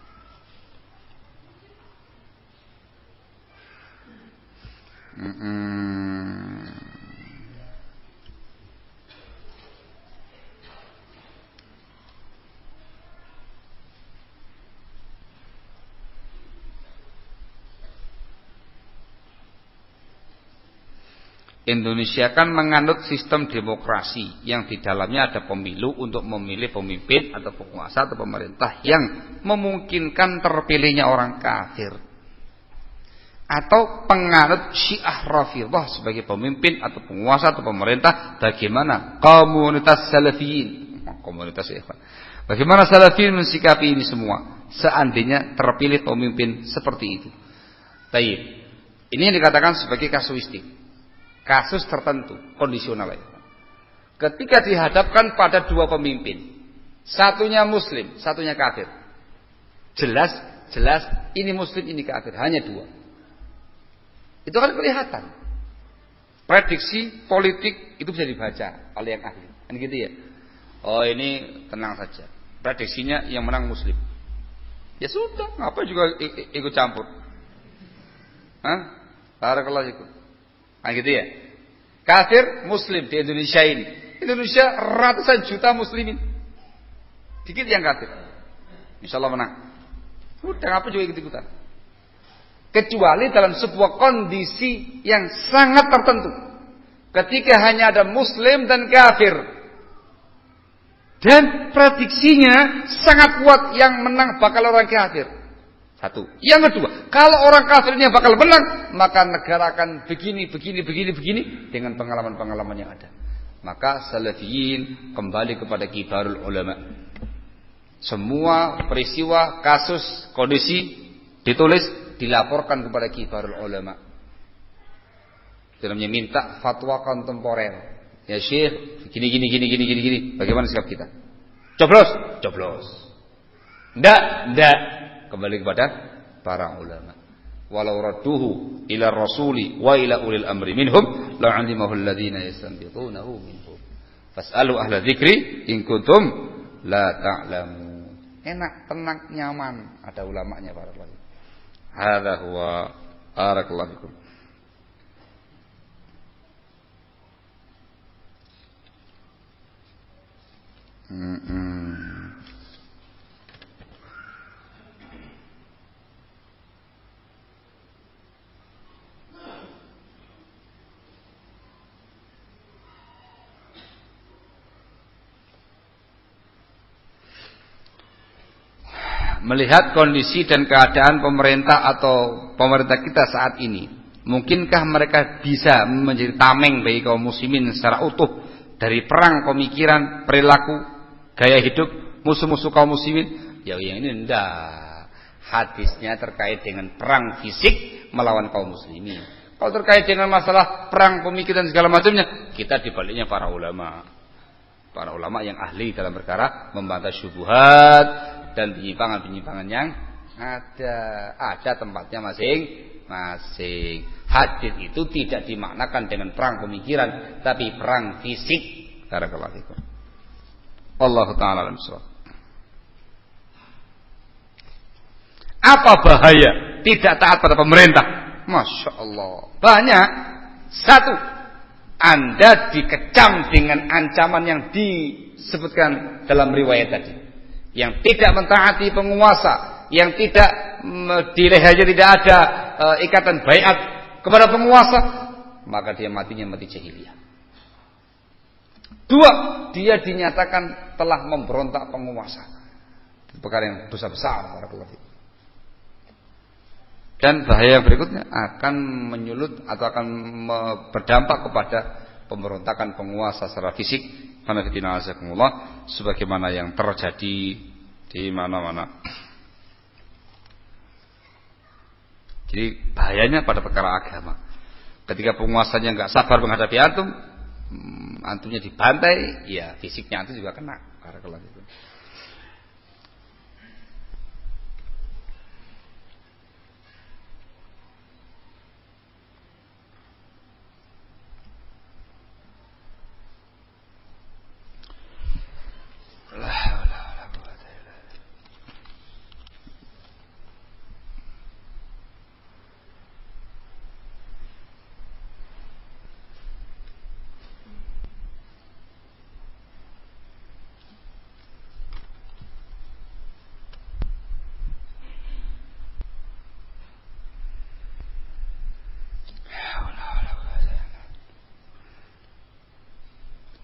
Indonesia kan menganut sistem demokrasi yang di dalamnya ada pemilu untuk memilih pemimpin atau penguasa atau pemerintah yang memungkinkan terpilihnya orang kafir atau penganut Syiah Rafidhah sebagai pemimpin atau penguasa atau pemerintah. Bagaimana komunitas Salafiyin, komunitas ikhwan, bagaimana Salafiyin mensikapi ini semua seandainya terpilih pemimpin seperti itu? Baik, ini yang dikatakan sebagai kasuistik. Kasus tertentu, kondisional. Ketika dihadapkan pada dua pemimpin, satunya muslim, satunya kafir. Jelas ini muslim, ini kafir, hanya dua. Itu kan kelihatan. Prediksi politik itu bisa dibaca oleh yang ahli. Kan gitu ya. Oh, ini tenang saja. Prediksinya yang menang muslim. Ya sudah, ngapa juga ikut campur? Barakallahu fikum. Nah gitu ya. Kafir muslim di Indonesia ini. Indonesia ratusan juta muslimin. Dikit yang kafir. Insyaallah menang. Udah apa juga ikut-ikutan. Kecuali dalam sebuah kondisi yang sangat tertentu. Ketika hanya ada muslim dan kafir. Dan prediksinya sangat kuat yang menang bakal orang kafir. Satu. Yang kedua, kalau orang kafir ini bakal menang, maka negara akan begini dengan pengalaman-pengalaman yang ada. Maka Salafiyin kembali kepada kibarul ulama. Semua peristiwa, kasus, kondisi ditulis, dilaporkan kepada kibarul ulama. Dalamnya minta fatwa kontemporer. Ya Syekh, gini. Bagaimana sikap kita? Coblos. Ndak. Kembali kepada para ulama. Walau radduhu ila rasuli wa ila ulil amri minhum la'alimahu alladhina yastanbitunahu minhum. Fas'alu ahla dzikri in kuntum la ta'lamun. Enak, tenang, nyaman, ada ulamanya para ulama. Hadza huwa barakallahu fikum. Melihat kondisi dan keadaan pemerintah atau pemerintah kita saat ini, mungkinkah mereka bisa menjadi tameng bagi kaum muslimin secara utuh dari perang pemikiran, perilaku, gaya hidup musuh-musuh kaum muslimin? Ya yang ini enggak. Hadisnya terkait dengan perang fisik melawan kaum muslimin. Kalau terkait dengan masalah perang pemikiran segala macamnya, kita dibaliknya para ulama. Para ulama yang ahli dalam perkara membantah syubhat dan penyimpangan-penyimpangan yang ada tempatnya masing-masing. Hadis itu tidak dimaknakan dengan perang pemikiran, tapi perang fisik. Barakallahu fikum. Wallahu taala alam bissawab. Apa bahaya tidak taat pada pemerintah? Masya Allah, banyak. Satu, Anda dikecam dengan ancaman yang disebutkan dalam riwayat tadi. Yang tidak mentaati penguasa, yang tidak di lehernya tidak ada ikatan baiat kepada penguasa, maka dia matinya mati jahiliyah. Dua, dia dinyatakan telah memberontak penguasa. Itu perkara yang besar-besar. Dan bahaya yang berikutnya akan menyulut atau akan berdampak kepada pemberontakan penguasa secara fisik. Sebagaimana yang terjadi di mana-mana. Jadi bahayanya pada perkara agama. Ketika penguasanya nggak sabar menghadapi antum, antumnya dibantai, ya fisiknya antum juga kena.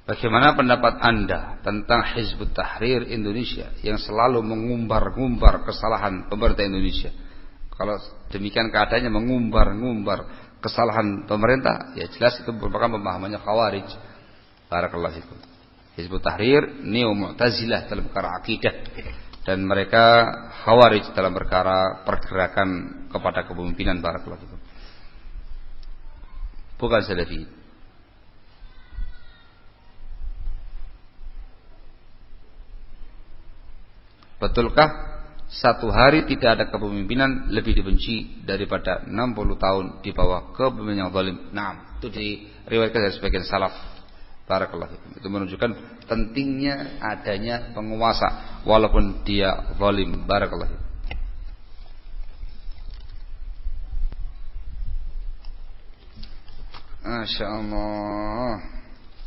Bagaimana pendapat Anda tentang Hizbut Tahrir Indonesia yang selalu mengumbar-ngumbar kesalahan pemerintah Indonesia? Kalau demikian keadaannya mengumbar-ngumbar kesalahan pemerintah, ya jelas itu merupakan pemahamannya Khawarij. Barakallahu fikum. Hizbut Tahrir neo-Mu'tazilah dalam perkara akidah, dan mereka Khawarij dalam perkara pergerakan kepada kepemimpinan. Barakallahu fikum. Bukan Salafi. Betulkah satu hari tidak ada kepemimpinan lebih dibenci daripada 60 tahun di bawah kepemimpinan yang zalim? Nah, itu diriwayatkan dari sebagian salaf. Barakallahu fikum. Itu menunjukkan pentingnya adanya penguasa walaupun dia zalim. Barakallahu fikum. Masya Allah.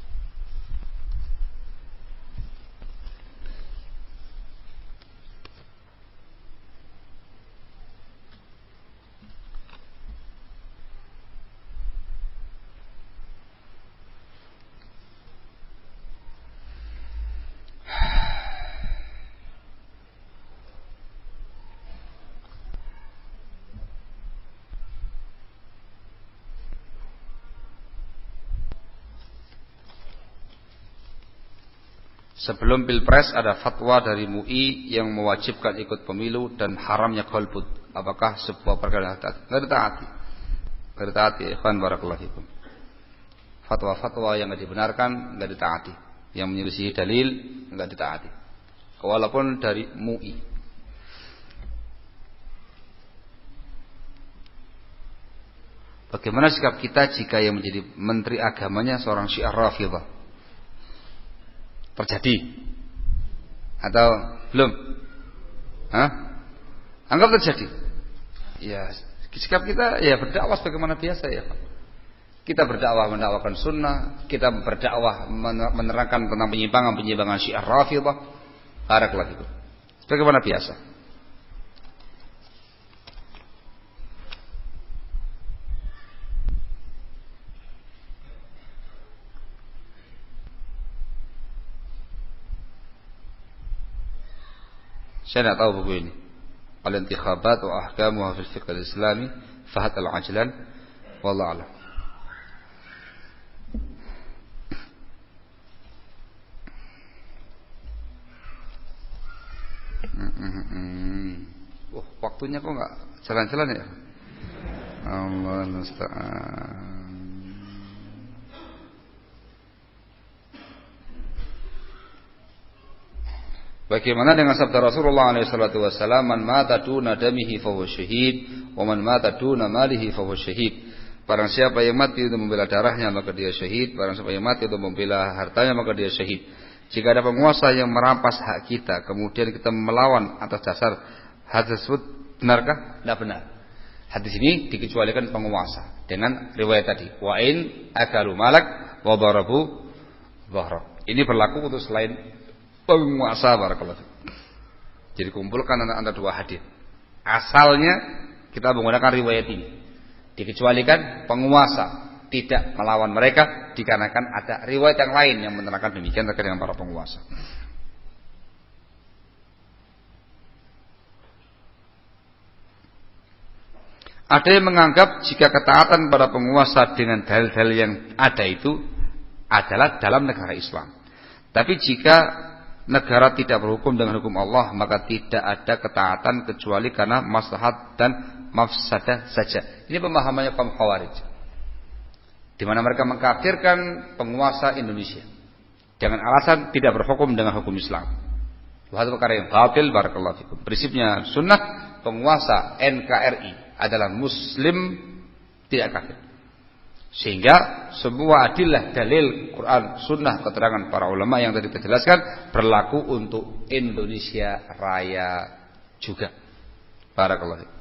Sebelum Pilpres ada fatwa dari MUI yang mewajibkan ikut pemilu dan haramnya golput. Apakah sebuah perkara tidak ditaati? Tidak ditaati, ikhwan barakallahu fikum. Fatwa-fatwa yang tidak dibenarkan tidak ditaati. Yang menyelisih dalil tidak ditaati. Walaupun dari MUI. Bagaimana sikap kita jika yang menjadi menteri agamanya seorang Syiah Rafidhah? Terjadi atau belum? Anggap terjadi. Ya, sikap kita ya berdakwah sebagaimana biasa ya. Kita berdakwah mendakwakan sunnah, kita berdakwah menerangkan tentang penyimpangan Syiah Rafidhah. Barakallahu fikum. Sebagaimana biasa. Saya tidak tahu buku ini. Al-Intikhabat wa Ahkamuha fil Fiqh al-Islami, Fahad al-Ajlan, wallahu a'lam. Waktunya kok enggak jalan-jalan ya? Allah musta'an. Bagaimana dengan sabda Rasulullah SAW, "Man mata duna damihi fahuwa syahid, wa man mata duna malihi fahuwa syahid." Barang siapa yang mati untuk membela darahnya maka dia syahid, barang siapa yang mati untuk membela hartanya maka dia syahid. Jika ada penguasa yang merampas hak kita, kemudian kita melawan atas dasar hadis tersebut, benarkah? Tidak benar. Hadis ini dikecualikan penguasa dengan riwayat tadi, "Wa in akalu malak wa darabu dhahrak." Ini berlaku untuk selain penguasa. Barakallahu. Jadi kumpulkan antara dua hadis. Asalnya kita menggunakan riwayat ini. Dikecualikan penguasa tidak melawan mereka dikarenakan ada riwayat yang lain yang menerangkan demikian terkait dengan para penguasa. Ada yang menganggap jika ketaatan pada penguasa dengan dalil-dalil yang ada itu adalah dalam negara Islam. Tapi jika negara tidak berhukum dengan hukum Allah, maka tidak ada ketaatan kecuali karena maslahat dan mafsadah saja. Ini pemahamannya kaum Khawarij, di mana mereka mengkafirkan penguasa Indonesia dengan alasan tidak berhukum dengan hukum Islam. Itu perkara yang batil. Barakallahu fikum. Prinsipnya sunnah, penguasa NKRI adalah muslim, tidak kafir. Sehingga semua adillah dalil Quran, sunnah, keterangan para ulama yang tadi kita jelaskan berlaku untuk Indonesia Raya juga. Barakallahu fikum.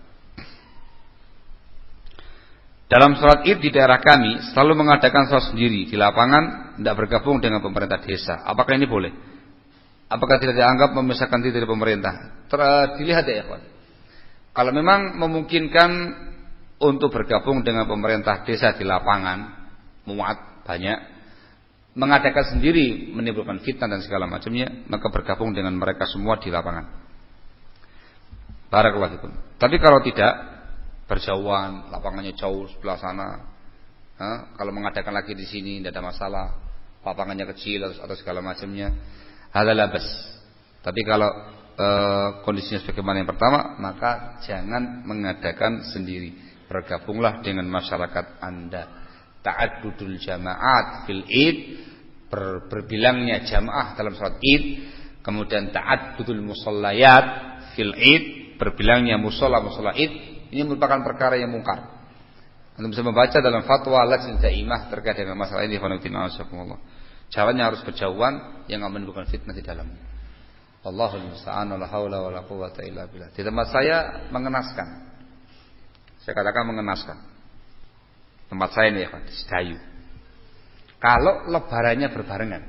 Dalam sholat Id di daerah kami selalu mengadakan sholat sendiri di lapangan, tidak bergabung dengan pemerintah desa. Apakah ini boleh? Apakah tidak dianggap memisahkan diri dari pemerintah? Dilihat ya, ikhwan. Kalau memang memungkinkan untuk bergabung dengan pemerintah desa di lapangan, muat banyak, mengadakan sendiri menimbulkan fitnah dan segala macamnya, maka bergabung dengan mereka semua di lapangan. Barakallahu fikum. Tapi kalau tidak, berjauhan, lapangannya jauh sebelah sana, kalau mengadakan lagi di sini tidak ada masalah, lapangannya kecil atau segala macamnya, hadalah bas. Tapi kalau kondisinya sebagaimana yang pertama, maka jangan mengadakan sendiri. Bergabunglah dengan masyarakat Anda. Ta'addudul jama'at fil id, berbilangnya jamaah dalam salat id, kemudian ta'addudul musallayat fil id, berbilangnya musalla id, ini merupakan perkara yang mungkar. Anda bisa membaca dalam fatwa Lajnah Daimah terkait dengan masalah ini. Jalannya harus berjauhan yang akan menimbulkan fitnah di dalamnya. Allahul musta'an, la haula wala quwwata illa billah. Di tempat saya mengenaskan. Saya katakan mengenaskan. Tempat saya ini ya, di Sedayu. Kalau lebarannya berbarengan,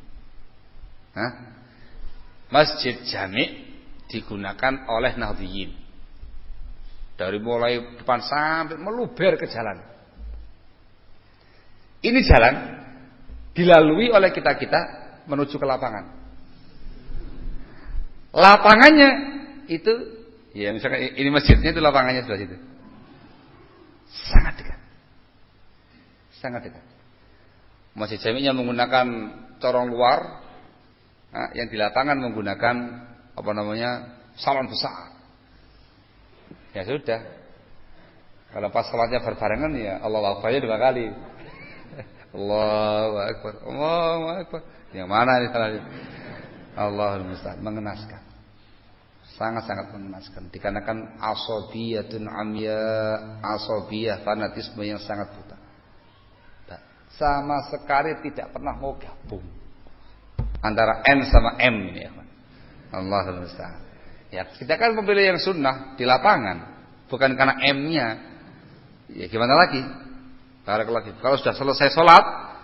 masjid jami' digunakan oleh Nahdliyin. Dari mulai depan sampai meluber ke jalan. Ini jalan dilalui oleh kita-kita menuju ke lapangan. Lapangannya itu, ya misalkan ini masjidnya itu lapangannya sebelah situ. Sangat dekat. Sangat dekat. Masjid jami'nya menggunakan corong luar, yang di lapangan menggunakan salon besar. Ya sudah. Kalau pas salatnya berbarengan ya Allahu Akbar 2 kali. Allahu Akbar. Allahu Akbar. Yang mana ini salahnya? Allahul musta'an, mengenaskan. Sangat-sangat mengenaskan. Dikarenakan asabiyatun amya, asabiyah, fanatisme yang sangat buta. Sama sekali tidak pernah mau gabung antara N sama M ini ya. Allahul musta'an. Ya, kita kan memilih yang sunnah di lapangan, bukan karena M-nya. Ya gimana lagi? Kalau sudah selesai sholat,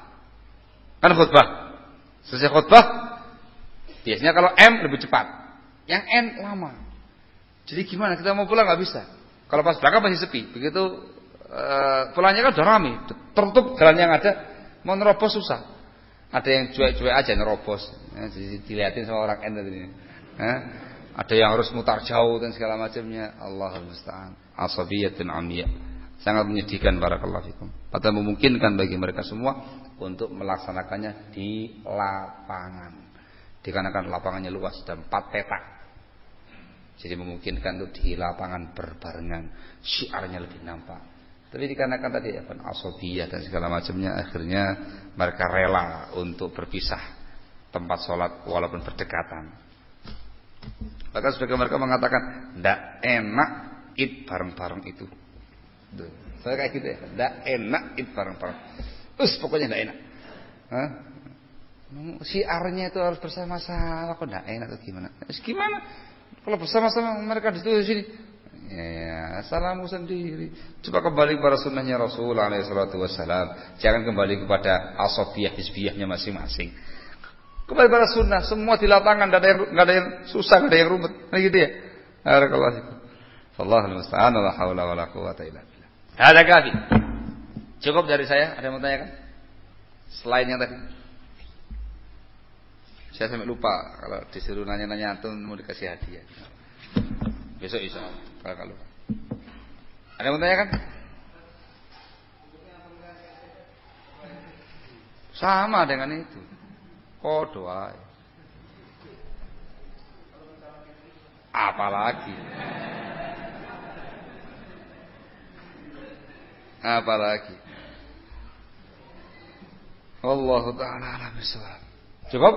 kan khutbah. Selesai khutbah, biasanya kalau M lebih cepat, yang N lama. Jadi gimana? Kita mau pulang nggak bisa. Kalau pas belakang masih sepi, begitu pulangnya kan udah ramai, tertutup jalan yang ada, mau nerobos susah. Ada yang cuek-cuek aja nerobos, dilihatin sama orang N tadi. Ada yang harus mutar jauh dan segala macamnya. Allahul musta'an. Asabiyatun amiyah. Sangat menyedihkan, barakallahu fikum. Padahal memungkinkan bagi mereka semua untuk melaksanakannya di lapangan. Dikarenakan lapangannya luas dan 4 petak. Jadi memungkinkan untuk di lapangan berbarengan. Syiarnya lebih nampak. Tapi dikarenakan tadi asabiyah dan segala macamnya, akhirnya mereka rela untuk berpisah tempat sholat walaupun berdekatan. Bahkan sebagian mereka mengatakan tidak enak id bareng-bareng itu. Saya kayak gitu ya, tidak enak id bareng-bareng. Pokoknya tidak enak. Syiarnya itu harus bersama-sama. Kok tidak enak atau gimana? Gimana? Kalau bersama-sama mereka di sini, ya salahmu sendiri. Coba kembali kepada sunnahnya Rasulullah SAW. Jangan kembali kepada asabiyah hizbiyahnya masing-masing. Kembali pada sunnah, semua di lapangan, nggak ada yang susah, nggak ada yang rumit, gitu ya. Barakallahu fikum. Allahul musta'an, la haula wala quwwata illa billah. Ada kafi. Cukup dari saya. Ada yang mau tanyakan? Selain yang tadi. Saya sampai lupa kalau disuruh nanya-nanya antum mau dikasih hadiah. Besok insyaallah kalau lupa. Ada yang mau tanyakan? Sama dengan itu. Doa. Apalagi Allah Ta'ala alam bisawab. Cukup?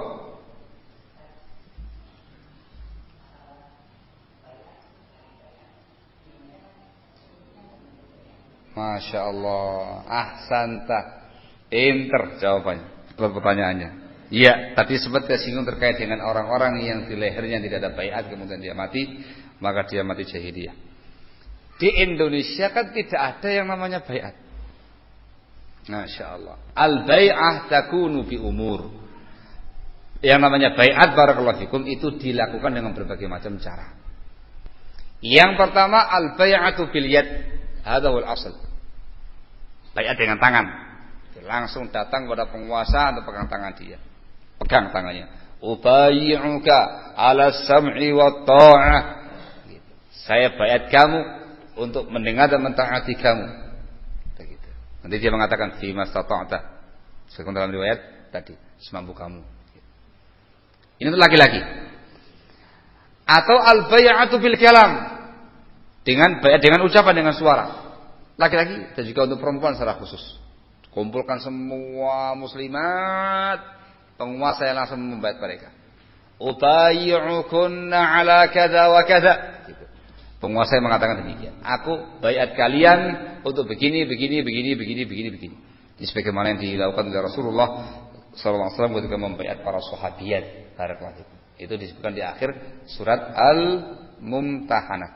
Masya Allah. Ahsanta. Pinter jawabannya. Pertanyaannya. Iya, tadi sempat tersinggung terkait dengan orang-orang yang di lehernya tidak ada baiat kemudian dia mati, maka dia mati jahiliyah. Di Indonesia kan tidak ada yang namanya baiat. Masya Allah. Al-bai'ah takunu bi umur. Yang namanya baiat barakallahu fikum itu dilakukan dengan berbagai macam cara. Yang pertama al-bai'atu bil yad. Hadza wal asl. Baiat dengan tangan. Langsung datang kepada penguasa untuk pegang tangan dia. Pegang tangannya. Ubayyi'uka 'ala sam'i wa ta'ah. Gitu. Saya bayat kamu untuk mendengar dan mentaati kamu. Begitu. Nanti dia mengatakan fi mastata'ta. Seperti dalam riwayat tadi, semampu kamu. Ini untuk laki-laki. Atau al-bay'atu bil kalam. Dengan bayat dengan ucapan, dengan suara. Laki-laki dan juga untuk perempuan secara khusus. Kumpulkan semua muslimat, penguasa yang langsung membayat mereka. Ubayyi'ukunna 'ala kadza wa kadza. Gitu. Penguasa yang mengatakan demikian. Aku bayat kalian untuk begini. Ini sebagaimana yang dilakukan oleh Rasulullah sallallahu alaihi wasallam ketika membayat para sahabiyat. Barakallahu. Itu disebutkan di akhir surat Al-Mumtahanah.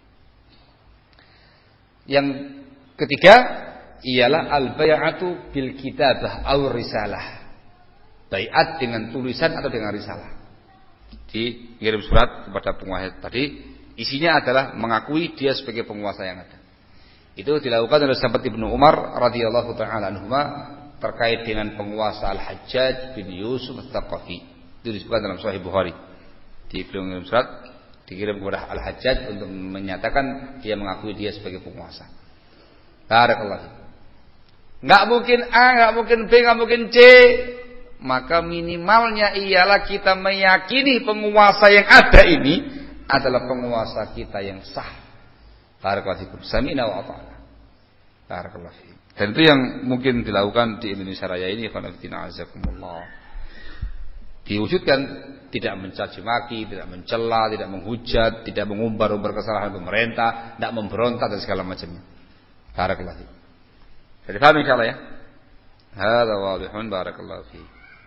Yang ketiga ialah al-bay'atu bil kitabah aw risalah. Baiat dengan tulisan atau dengan risalah. Dikirim surat kepada penguasa tadi, isinya adalah mengakui dia sebagai penguasa yang ada. Itu dilakukan oleh sahabat Ibnu Umar radhiyallahu taala anhuma terkait dengan penguasa Al-Hajjaj bin Yusuf Ats-Tsaqafi. Itu disebutkan dalam Sahih Bukhari. Dikirim surat dikirim kepada Al-Hajjaj untuk menyatakan dia mengakui dia sebagai penguasa. Barakallahu. Enggak mungkin A, enggak mungkin B, enggak mungkin C. Maka minimalnya ialah kita meyakini penguasa yang ada ini adalah penguasa kita yang sah. Barakallahu fikum. Sami'na wa ata'na. Barakallahu fikum. Dan itu yang mungkin dilakukan di Indonesia Raya ini, khonafidina azakumullah. Diwujudkan tidak mencaci maki, tidak mencela, tidak menghujat, tidak mengumbar-umbar kesalahan pemerintah, tidak memberontak dan segala macamnya. Barakallahu fikum. Jadi paham insyaallah ya. Hadza wadihun barakallahu fiik.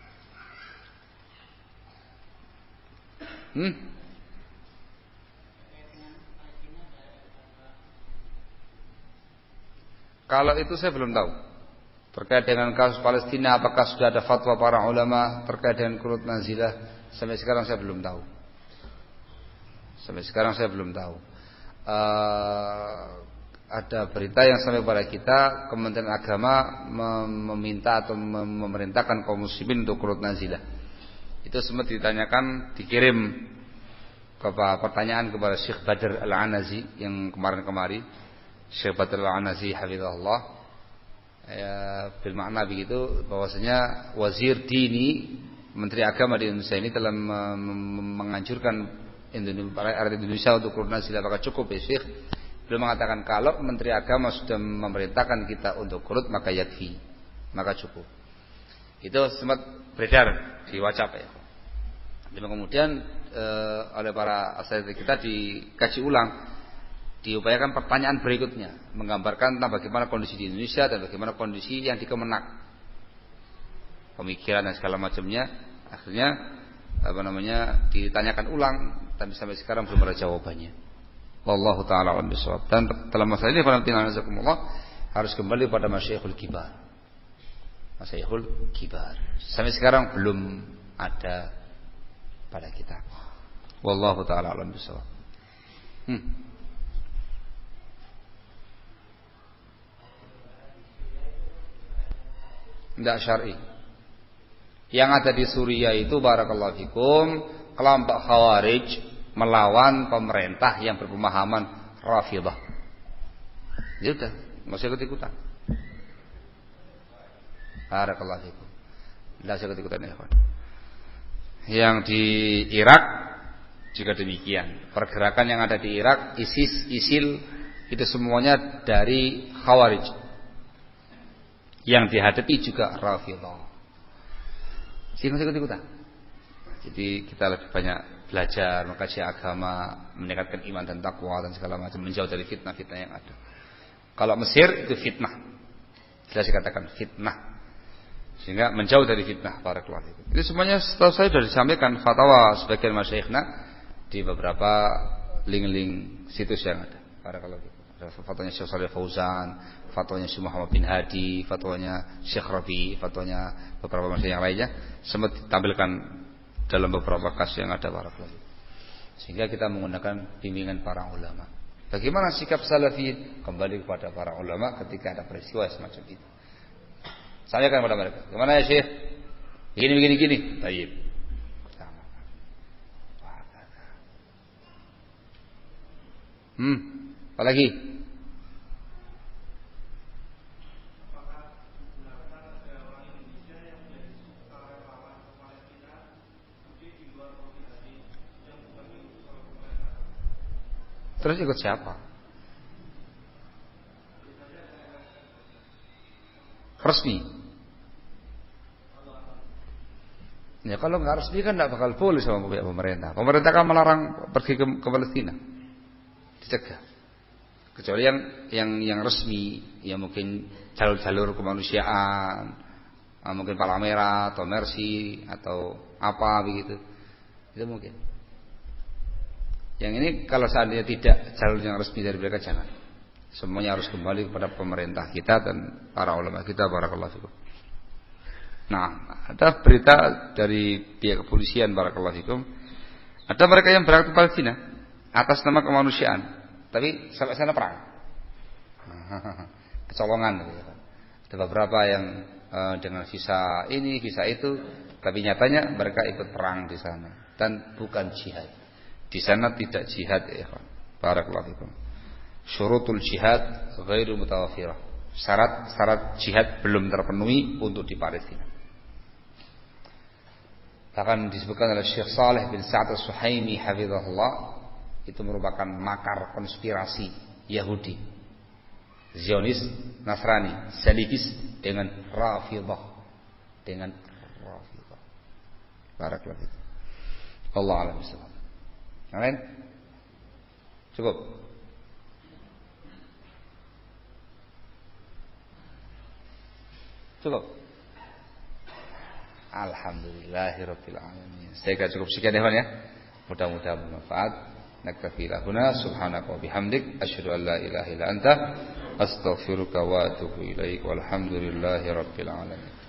Kalau itu saya belum tahu. Terkait dengan kasus Palestina, apakah sudah ada fatwa para ulama terkait dengan qunut nazilah? Sampai sekarang saya belum tahu. Ada berita yang sampai kepada kita, Kementerian Agama meminta atau memerintahkan kaum muslimin untuk qunut nazilah. Itu sempat ditanyakan, dikirim pertanyaan kepada Syekh Badr Al-Anazi yang kemarin-kemari. Syekh Badr Al-Anazi hafizahullah, ya, bil makna begitu bahwasanya wazir dini, Menteri Agama di Indonesia ini telah menganjurkan rakyat Indonesia untuk qunut nazilah. Apakah cukup ya Syekh? Beliau mengatakan kalau Menteri Agama sudah memerintahkan kita untuk qunut maka yakfi, maka cukup. Itu sempat beredar di WhatsApp ya. Dan kemudian oleh para asatidz kita dikaji ulang, diupayakan pertanyaan berikutnya, menggambarkan tentang bagaimana kondisi di Indonesia dan bagaimana kondisi yang di Kemenak, pemikiran dan segala macamnya. Akhirnya ditanyakan ulang, tapi sampai sekarang belum ada jawabannya. Wallahu taala alam bisawab. Dan dalam masalah ini para harus kembali pada masyayikhul kibar. Masyayikhul kibar. Sampai sekarang belum ada pada kita. Wallahu taala alam bisawab. Tidak syar'i. Yang ada di Suriah itu barakallahu fikum, kelompok Khawarij melawan pemerintah yang berpemahaman Rafidhah. Ya udah, enggak usah ikut-ikutan. Barakallahu fikum. Enggak usah ikut-ikutan ya, kawan. Yang di Irak juga demikian. Pergerakan yang ada di Irak, ISIS, ISIL, itu semuanya dari Khawarij. Yang dihadapi juga Rafidhah. Jangan ikut-ikutan. Jadi kita lebih banyak belajar, mengkaji agama, meningkatkan iman dan takwa dan segala macam, menjauh dari fitnah-fitnah yang ada. Kalau Mesir itu fitnah, jelas dikatakan fitnah, sehingga menjauh dari fitnah para keluarga. Itu semuanya setahu saya sudah disampaikan fatwa sebagian masyayikhna di beberapa link-link situs yang ada. Para keluarga. Fatwanya Syekh Shalih Fauzan, fatwanya Syekh Muhammad bin Hadi, fatwanya Syekh Rabi, fatwanya beberapa masyayikh yang lainnya sempat ditampilkan dalam beberapa kasus yang ada para keluarga. Sehingga kita menggunakan bimbingan para ulama. Bagaimana sikap salafi? Kembali kepada para ulama ketika ada peristiwa semacam itu. Sampaikan kepada mereka. Gimana ya Syekh? Gini. Baik. Apalagi? Terus ikut siapa? Resmi. Ya kalau nggak resmi kan nggak bakal boleh sama pihak pemerintah. Pemerintah kan melarang pergi ke Palestina, dicegah. Kecuali yang resmi, yang mungkin jalur-jalur kemanusiaan, mungkin Palang Merah atau Mercy atau apa begitu, itu mungkin. Yang ini kalau seandainya tidak jalur yang resmi dari mereka jangan. Semuanya harus kembali kepada pemerintah kita dan para ulama kita. Barakallahu fikum. Nah, ada berita dari pihak kepolisian, barakallahu fikum. Ada mereka yang berangkat ke Palestina atas nama kemanusiaan, tapi sampai sana perang. Kecolongan gitu. Ada beberapa yang dengan visa ini, visa itu, tapi nyatanya mereka ikut perang di sana dan bukan jihad. Di sana tidak jihad ya, barakallahu fikum. Syurutul jihad ghairu mutawaffirah. Syarat jihad belum terpenuhi untuk di Palestina. Bahkan disebutkan oleh Syekh Saleh bin Sa'ad As-Suhaimi hafizahullah, itu merupakan makar konspirasi Yahudi, Zionis, Nasrani, Salibis dengan Rafidah. Barakallahu fikum. Allah a'lam bishawab. Amin. Cukup. Alhamdulillahirabbil alamin. Saya kira cukup sekian ya, ya. Mudah-mudahan bermanfaat. Naktafi lahuna subhanaka wa bihamdik asyhadu an la ilaha illa anta astaghfiruka wa atubu ilaik. Walhamdulillahirabbil alamin.